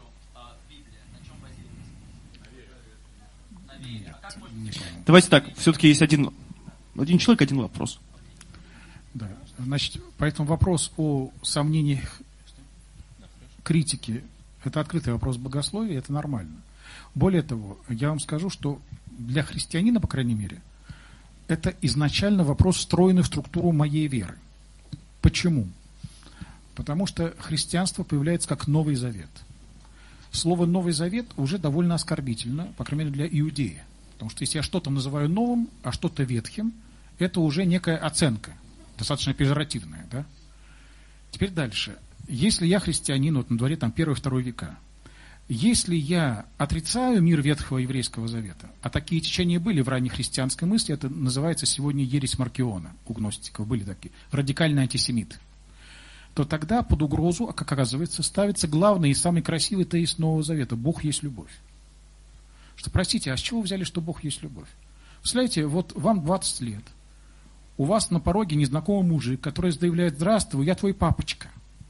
Давайте так, все-таки есть один человек, один вопрос. Да, значит, поэтому вопрос о сомнениях критики – это открытый вопрос богословия, это нормально. Более того, я вам скажу, что для христианина, по крайней мере, это изначально вопрос, встроенный в структуру моей веры. Почему? Потому что христианство появляется как Новый Завет. Слово «Новый Завет» уже довольно оскорбительно, по крайней мере, для иудея. Потому что если я что-то называю новым, а что-то ветхим, это уже некая оценка, достаточно пежоративная. Да? Теперь дальше. Если я христианин, вот на дворе там 1-2 века, если я отрицаю мир Ветхого Еврейского Завета, а такие течения были в ранней христианской мысли, это называется сегодня ересь Маркиона, у гностиков были такие, радикальный антисемит, то тогда под угрозу, как оказывается, ставится главный и самый красивый тезис Нового Завета – Бог есть любовь. Что, простите, а с чего вы взяли, что Бог есть любовь? Представляете, вот вам 20 лет, у вас на пороге незнакомый мужик, который заявляет: «Здравствуй, я твой папочка».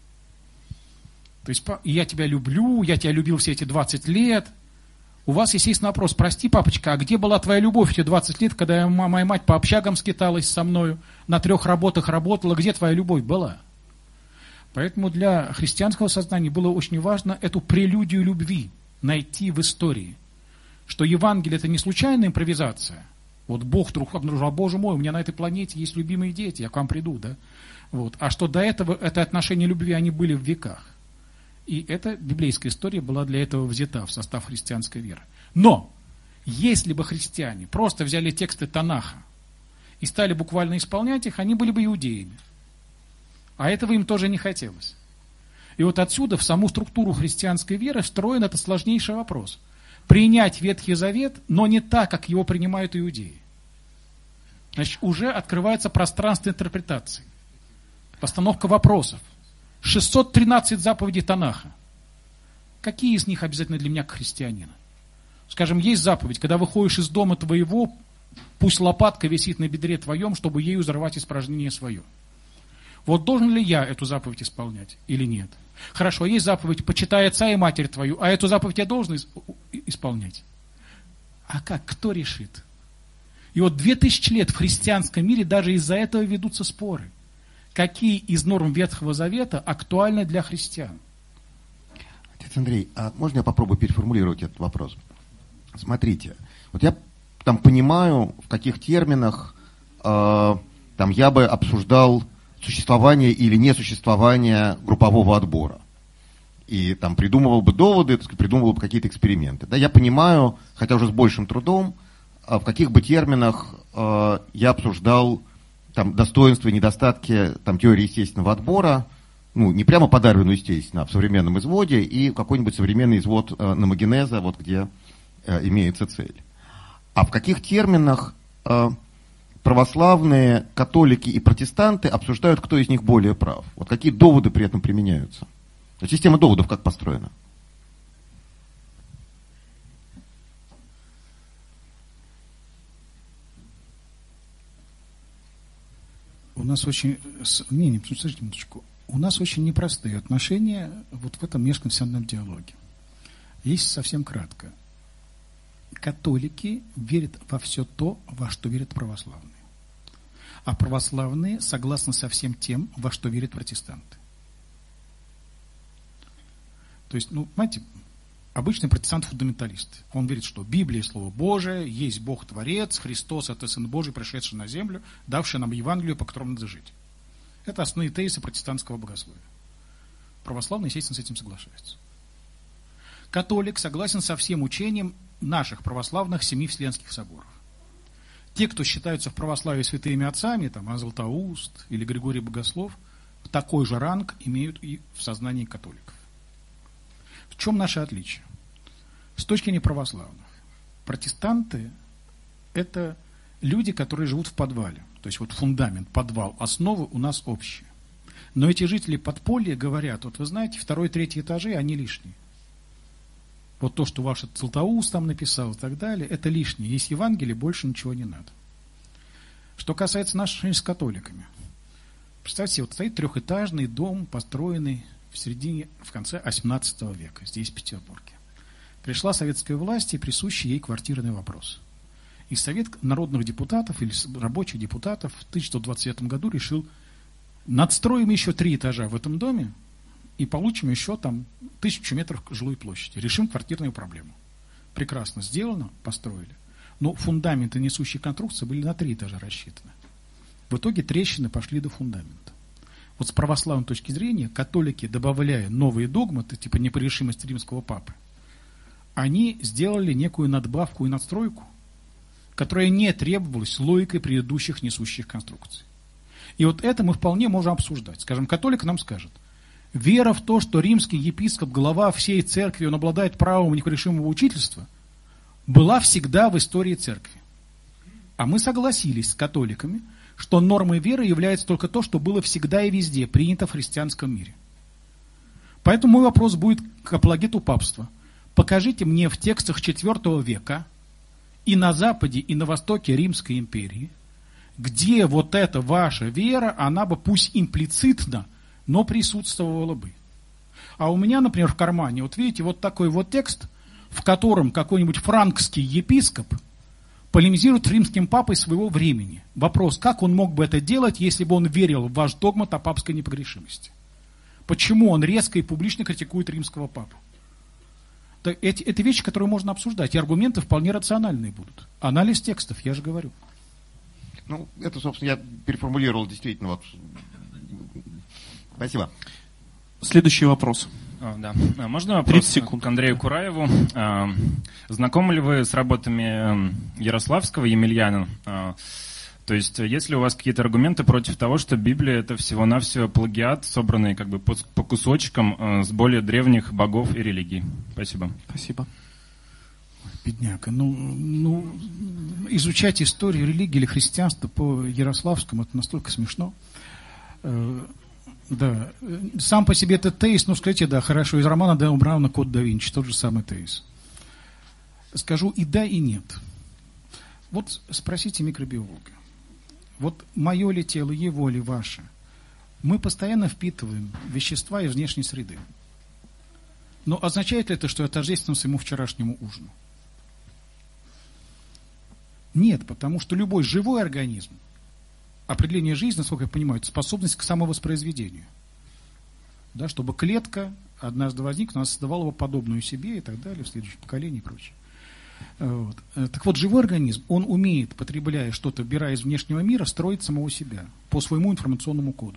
То есть я тебя люблю, я тебя любил все эти 20 лет. У вас, естественно, вопрос: прости, папочка, а где была твоя любовь эти 20 лет, когда моя мать по общагам скиталась со мною, на 3 работах работала, где твоя любовь была? Поэтому для христианского сознания было очень важно эту прелюдию любви найти в истории. Что Евангелие – это не случайная импровизация. Вот Бог вдруг обнаружил: а, Боже мой, у меня на этой планете есть любимые дети, я к вам приду, да? Вот. А что до этого, это отношения любви, они были в веках. И эта библейская история была для этого взята в состав христианской веры. Но, если бы христиане просто взяли тексты Танаха и стали буквально исполнять их, они были бы иудеями. А этого им тоже не хотелось. И вот отсюда в саму структуру христианской веры встроен этот сложнейший вопрос. Принять Ветхий Завет, но не так, как его принимают иудеи. Значит, уже открывается пространство интерпретации. Постановка вопросов. 613 заповедей Танаха. Какие из них обязательно для меня, как христианина? Скажем, есть заповедь: когда выходишь из дома твоего, пусть лопатка висит на бедре твоем, чтобы ею взорвать испражнение свое. Вот должен ли я эту заповедь исполнять или нет? Хорошо, есть заповедь: почитай отца и матерь твою, а эту заповедь я должен исполнять? А как? Кто решит? И вот 2000 лет в христианском мире даже из-за этого ведутся споры. Какие из норм Ветхого Завета актуальны для христиан? Отец Андрей, а можно я попробую переформулировать этот вопрос? Смотрите, вот я там понимаю, в каких терминах там я бы обсуждал существование или несуществование группового отбора. И там придумывал бы доводы, придумывал бы какие-то эксперименты. Да, я понимаю, хотя уже с большим трудом, в каких бы терминах я обсуждал там достоинства и недостатки там теории естественного отбора, ну, не прямо по Дарвину, естественно, а в современном изводе и какой-нибудь современный извод номогенеза, вот где имеется цель. А в каких терминах православные, католики и протестанты обсуждают, кто из них более прав? Вот какие доводы при этом применяются? Система доводов как построена? У нас очень... Подождите минуточку. У нас очень непростые отношения вот в этом межконфессиональном диалоге. Если совсем кратко. Католики верят во все то, во что верят православные. А православные согласны со всем тем, во что верят протестанты. То есть, понимаете, обычный протестант-фундаменталист. Он верит, что Библия – Слово Божие, есть Бог-творец, Христос – это Сын Божий, пришедший на землю, давший нам Евангелие, по которому надо жить. Это основные тезисы протестантского богословия. Православные, естественно, с этим соглашаются. Католик согласен со всем учением наших православных 7 Вселенских соборов. Те, кто считаются в православии святыми отцами, там, Иоанн Златоуст или Григорий Богослов, такой же ранг имеют и в сознании католиков. В чем наше отличие? С точки зрения православных. Протестанты – это люди, которые живут в подвале. То есть вот фундамент, подвал, основы у нас общие. Но эти жители подполья говорят: вот вы знаете, 2-3 этажи, они лишние. Вот то, что ваш Златоуст там написал и так далее, это лишнее. Есть Евангелие, больше ничего не надо. Что касается наших отношений с католиками. Представьте себе, вот стоит 3-этажный дом, построенный в конце XVIII века, здесь, в Петербурге. Пришла советская власть и присущий ей квартирный вопрос. И Совет народных депутатов или рабочих депутатов в 1929 году решил: надстроим еще 3 этажа в этом доме и получим еще там 1000 метров жилой площади. Решим квартирную проблему. Прекрасно сделано, построили. Но фундаменты несущей конструкции были на 3 этажа рассчитаны. В итоге трещины пошли до фундамента. Вот с православной точки зрения католики, добавляя новые догматы, типа непогрешимости римского папы, они сделали некую надбавку и надстройку, которая не требовалась логикой предыдущих несущих конструкций. И вот это мы вполне можем обсуждать. Скажем, католик нам скажет, вера в то, что римский епископ, глава всей церкви, он обладает правом непогрешимого учительства, была всегда в истории церкви. А мы согласились с католиками, что нормой веры является только то, что было всегда и везде принято в христианском мире. Поэтому мой вопрос будет к апологету папства. Покажите мне в текстах IV века и на Западе, и на Востоке Римской империи, где вот эта ваша вера, она бы пусть имплицитно, но присутствовала бы. А у меня, например, в кармане, вот видите, вот такой вот текст, в котором какой-нибудь франкский епископ полемизирует с римским папой своего времени. Вопрос, как он мог бы это делать, если бы он верил в ваш догмат о папской непогрешимости? Почему он резко и публично критикует римского папу? Это вещи, которые можно обсуждать, и аргументы вполне рациональные будут. Анализ текстов, я же говорю. Ну, это, собственно, я переформулировал действительно. Вот. Спасибо. Следующий вопрос. Да. Можно вопрос 30 секунд. к Андрею Кураеву? Знакомы ли вы с работами Ярославского, Емельяна? То есть, есть ли у вас какие-то аргументы против того, что Библия — это всего-навсего плагиат, собранный как бы по кусочкам с более древних богов и религий? Спасибо. Спасибо. Бедняка. Изучать историю религии или христианства по Ярославскому — это настолько смешно. Да. Сам по себе это тезис, скажите, да, хорошо, из романа Дэна Брауна «Код да Винчи», тот же самый тезис. Скажу и да, и нет. Вот спросите микробиолога. Вот мое ли тело, его ли ваше? Мы постоянно впитываем вещества из внешней среды. Но означает ли это, что я тождествен своему вчерашнему ужину? Нет, потому что любой живой организм, определение жизни, насколько я понимаю, это способность к самовоспроизведению. Да, чтобы клетка однажды возникла, она создавала бы подобную себе и так далее, в следующем поколении и прочее. Вот. Так вот, живой организм, он умеет, потребляя что-то, вбирая из внешнего мира, строить самого себя по своему информационному коду.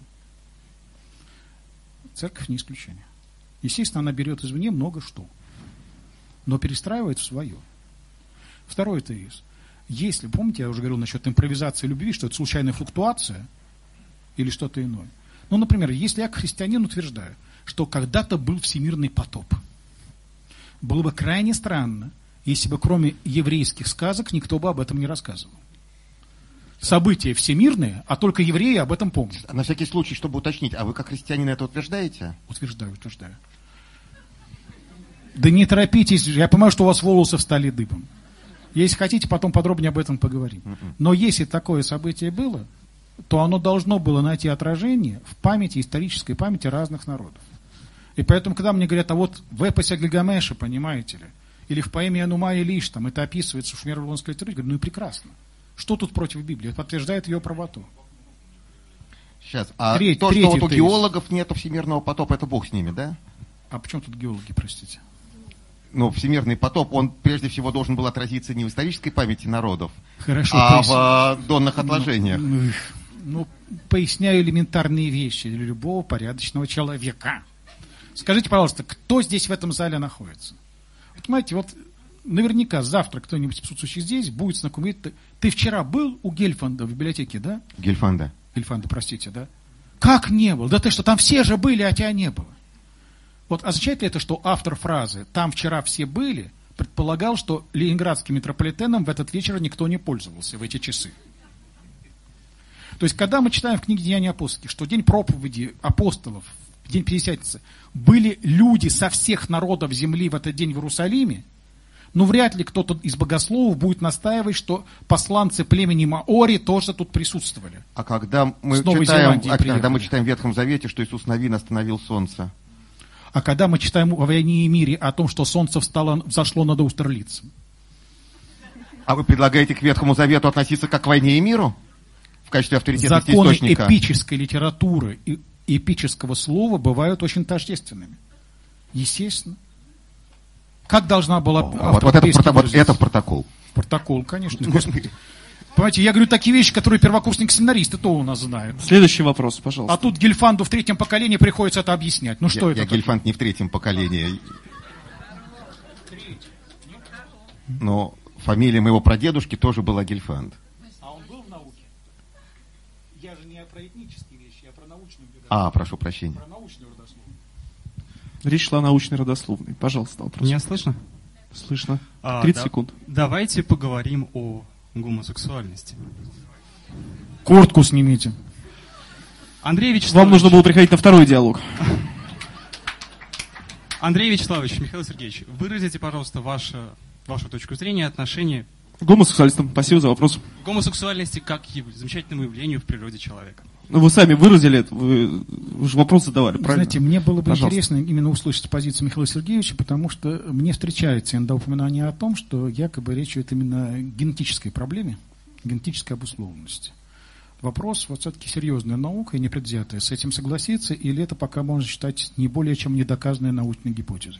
Церковь не исключение. Естественно, она берет извне много что, но перестраивает в свое. Второй тезис. Если, помните, я уже говорил насчет импровизации любви, что это случайная флуктуация или что-то иное. Ну, например, если я, христианин, утверждаю, что когда-то был всемирный потоп, было бы крайне странно, если бы кроме еврейских сказок никто бы об этом не рассказывал. События всемирные, а только евреи об этом помнят. На всякий случай, чтобы уточнить, а вы как христианин это утверждаете? Утверждаю. Да не торопитесь, я понимаю, что у вас волосы встали дыбом. Если хотите, потом подробнее об этом поговорим. Но если такое событие было, то оно должно было найти отражение в памяти, исторической памяти разных народов. И поэтому, когда мне говорят, а вот в эпосе Гильгамеша, понимаете ли, или в поэме Анума и Лиш, там это описывается в шумеро-вавилонской литературе, я говорю, ну и прекрасно. Что тут против Библии? Это подтверждает ее правоту. Сейчас. А то, что вот у геологов нету всемирного потопа, это Бог с ними, да? А почему тут геологи, простите? Ну, всемирный потоп, он прежде всего должен был отразиться не в исторической памяти народов, хорошо, а в донных отложениях. Поясняю элементарные вещи для любого порядочного человека. Скажите, пожалуйста, кто здесь в этом зале находится? Понимаете, вот наверняка завтра кто-нибудь присутствующий здесь будет знакомить. Ты вчера был у Гельфанда в библиотеке, да? Гельфанда, простите, да? Как не был? Да ты что, там все же были, а тебя не было. Вот означает ли это, что автор фразы «там вчера все были» предполагал, что ленинградским метрополитеном в этот вечер никто не пользовался в эти часы? То есть, когда мы читаем в книге «Деяния апостольских», что день проповеди апостолов, день Пятидесятницы, были люди со всех народов земли в этот день в Иерусалиме, но вряд ли кто-то из богословов будет настаивать, что посланцы племени Маори тоже тут присутствовали. А когда мы читаем в Ветхом Завете, что Иисус Навин остановил солнце? А когда мы читаем о войне и мире о том, что солнце взошло над Аустерлицем? А вы предлагаете к Ветхому Завету относиться как к войне и миру? В качестве авторитетности источника? Законы эпической литературы и эпического слова бывают очень тождественными. Естественно. Как должна была... Вот это протокол. Протокол, конечно. Господи. Понимаете, я говорю такие вещи, которые первокурсник-семинарист, то у нас знает. Следующий вопрос, пожалуйста. А тут Гельфанду в третьем поколении приходится это объяснять. Ну что это? Я Гельфанд не в третьем поколении. Но фамилия моего прадедушки тоже была Гельфанд. А он был в науке? Я же не про этнические вещи, я про научную биографию. Прошу прощения. Про научную родословную. Речь шла о научной родословной. Пожалуйста, вопрос. Меня слышно? Слышно. 30 секунд. Давайте поговорим о гомосексуальности. Куртку снимите. Андрей Вам Вячеславович, нужно было приходить на второй диалог. Андрей Вячеславович, Михаил Сергеевич, выразите, пожалуйста, вашу точку зрения, отношение Гомосексуалистам. Спасибо за вопрос. к гомосексуальности как к замечательному явлению в природе человека. Ну, вы сами выразили это, вы же вопрос задавали, правильно? Знаете, мне было бы Пожалуйста. интересно именно услышать позицию Михаила Сергеевича, потому что мне встречается иногда упоминание о том, что якобы речь идет именно о генетической проблеме, генетической обусловленности. Вопрос вот все-таки серьезная наука и непредвзятая. С этим согласиться, или это пока можно считать не более чем недоказанной научной гипотезой?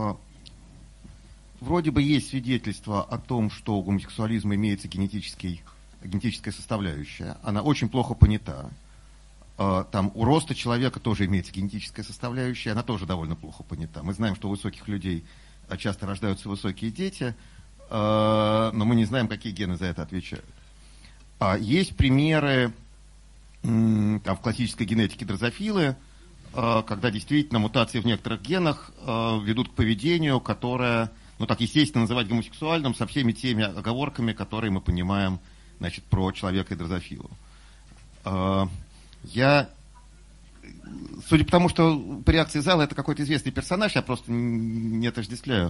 Вроде бы есть свидетельство о том, что у гомосексуализма имеется генетическая составляющая. Она очень плохо понята. Там у роста человека тоже имеется генетическая составляющая, она тоже довольно плохо понята. Мы знаем, что у высоких людей часто рождаются высокие дети, но мы не знаем, какие гены за это отвечают. Есть примеры в классической генетике дрозофилы, когда действительно мутации в некоторых генах ведут к поведению, которое, естественно, называть гомосексуальным со всеми теми оговорками, которые мы понимаем, про человека и дрозофилу. Судя по тому, что по реакции зала это какой-то известный персонаж, я просто не отождествляю.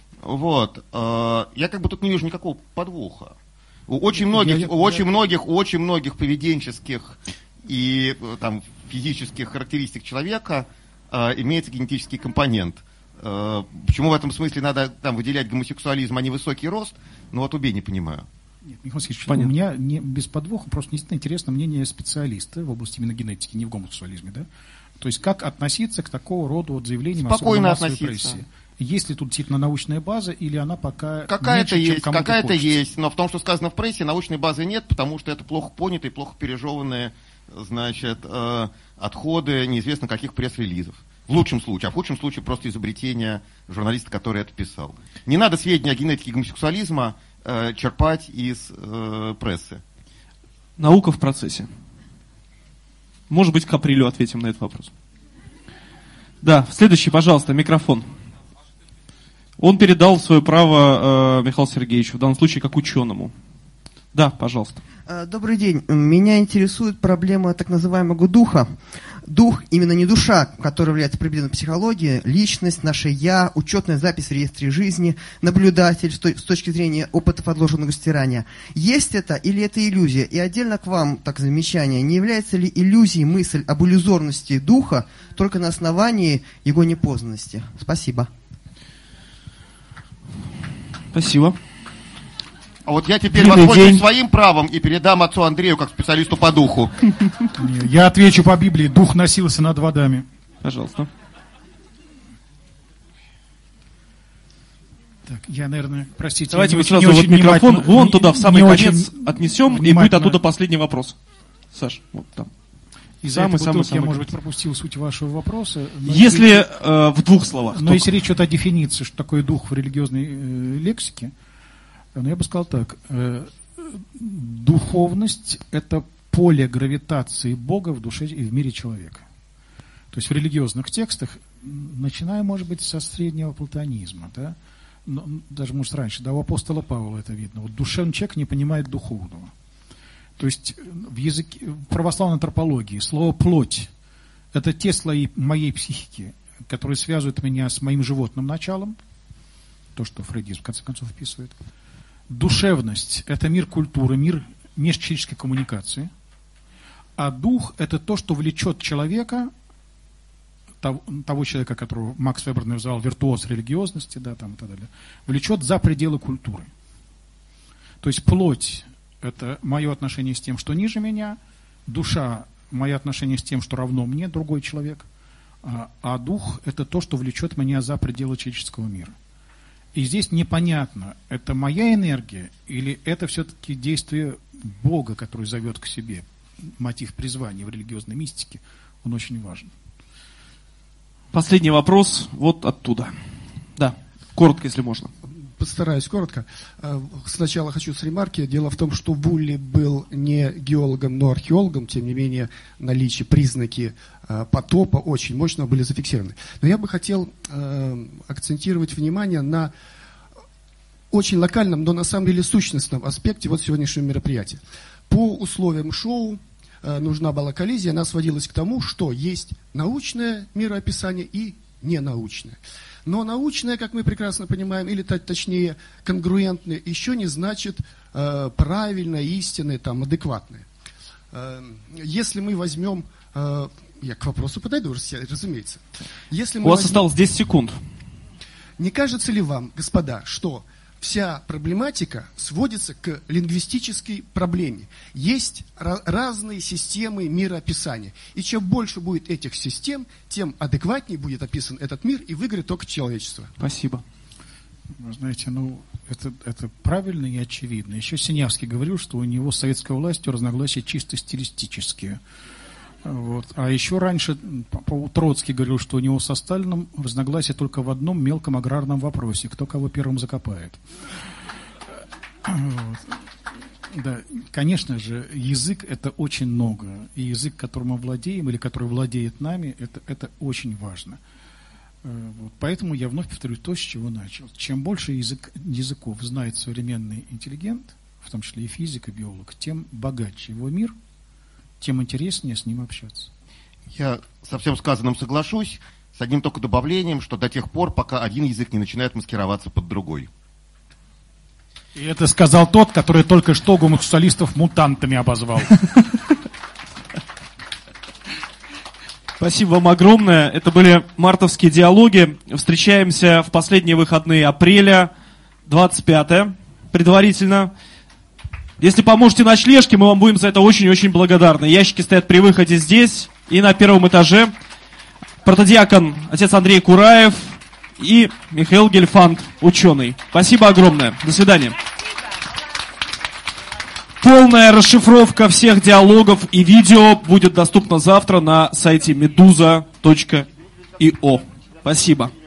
Я тут не вижу никакого подвоха. У очень многих поведенческих и физических характеристик человека имеется генетический компонент. Почему в этом смысле надо выделять гомосексуализм, а не высокий рост? Убей, не понимаю. Нет, Михаил Сергеевич, у меня не без подвоха, просто действительно интересно мнение специалиста в области именно генетики, не в гомосексуализме, да? То есть как относиться к такого рода заявлениям спокойно особенно массовой относиться. прессе? Есть ли тут действительно научная база, или она пока какая-то меньше, есть, чем кому-то какая-то хочется? есть, но в том, что сказано в прессе, научной базы нет, потому что это плохо понятые, плохо пережеванные, отходы неизвестно каких пресс-релизов. В лучшем случае, а в худшем случае просто изобретение журналиста, который это писал. Не надо сведения о генетике гомосексуализма черпать из прессы. Наука в процессе. Может быть, к апрелю ответим на этот вопрос. Да, следующий, пожалуйста, микрофон. Он передал свое право Михаилу Сергеевичу, в данном случае как ученому. Да, пожалуйста. Добрый день. Меня интересует проблема так называемого духа. Дух, именно не душа, которая является предметом психологии, личность, наше «я», учетная запись в реестре жизни, наблюдатель с точки зрения опыта подложенного стирания. Есть это или это иллюзия? И отдельно к вам, так замечание, не является ли иллюзией мысль об иллюзорности духа только на основании его непознанности? Спасибо. Спасибо. А вот я теперь воспользуюсь своим правом и передам отцу Андрею как специалисту по духу. Я отвечу по Библии. Дух носился над водами. Пожалуйста. Так, я, наверное, простите. Давайте мы сразу микрофон вон туда, в самый конец отнесем, и будет оттуда последний вопрос. Саш, вот там. Самый я, может быть, пропустил суть вашего вопроса. Если в двух словах. Но если речь идет о дефиниции, что такое дух в религиозной лексике, но я бы сказал так. Духовность – это поле гравитации Бога в душе и в мире человека. То есть в религиозных текстах, начиная, может быть, со среднего платонизма, да, но, даже, может, раньше, да, у апостола Павла это видно. Вот душевный человек не понимает духовного. То есть в православной антропологии слово «плоть» – это те слои моей психики, которые связывают меня с моим животным началом, то, что фрейдизм в конце концов вписывает. Душевность – это мир культуры, мир межчеловеческой коммуникации. А дух – это то, что влечет человека, того человека, которого Макс Вебер назвал виртуоз религиозности, да, там, и так далее, влечет за пределы культуры. То есть плоть – это мое отношение с тем, что ниже меня, душа – мое отношение с тем, что равно мне, другой человек, а дух – это то, что влечет меня за пределы человеческого мира. И здесь непонятно, это моя энергия или это все-таки действие Бога, который зовет к себе. Мотив призвания в религиозной мистике, он очень важен. Последний вопрос вот оттуда. Да, коротко, если можно. постараюсь коротко. Сначала хочу с ремарки. Дело в том, что Вулли был не геологом, но археологом. Тем не менее, наличие, признаки потопа очень мощно были зафиксированы. Но я бы хотел акцентировать внимание на очень локальном, но на самом деле сущностном аспекте вот сегодняшнего мероприятия. По условиям шоу нужна была коллизия, она сводилась к тому, что есть научное мироописание и ненаучное. Но научное, как мы прекрасно понимаем, или точнее конгруентное, еще не значит правильное, истинное, там, адекватное. Если мы возьмем... я к вопросу подойду, разумеется. Если мы У вас осталось 10 секунд. Не кажется ли вам, господа, что вся проблематика сводится к лингвистической проблеме? Есть разные системы мироописания. И чем больше будет этих систем, тем адекватнее будет описан этот мир и выиграет только человечество. Спасибо. Вы знаете, это правильно и очевидно. Еще Синявский говорил, что у него с советской властью разногласия чисто стилистические. Вот. А еще раньше Троцкий говорил, что у него со Сталиным разногласия только в одном мелком аграрном вопросе: кто кого первым закопает. Вот. Да, конечно же, язык — это очень много. И язык, которым мы владеем, или который владеет нами, это очень важно. Вот. Поэтому я вновь повторю то, с чего начал. Чем больше языков знает современный интеллигент, в том числе и физик, и биолог, тем богаче его мир, тем интереснее с ним общаться. Я со всем сказанным соглашусь, с одним только добавлением, что до тех пор, пока один язык не начинает маскироваться под другой. И это сказал тот, который только что гомосексуалистов мутантами обозвал. Спасибо вам огромное. Это были мартовские диалоги. Встречаемся в последние выходные апреля, 25-е, предварительно. Если поможете ночлежке, мы вам будем за это очень-очень благодарны. Ящики стоят при выходе здесь и на первом этаже. Протодиакон отец Андрей Кураев и Михаил Гельфанд, ученый. Спасибо огромное. До свидания. Полная расшифровка всех диалогов и видео будет доступна завтра на сайте meduza.io. Спасибо.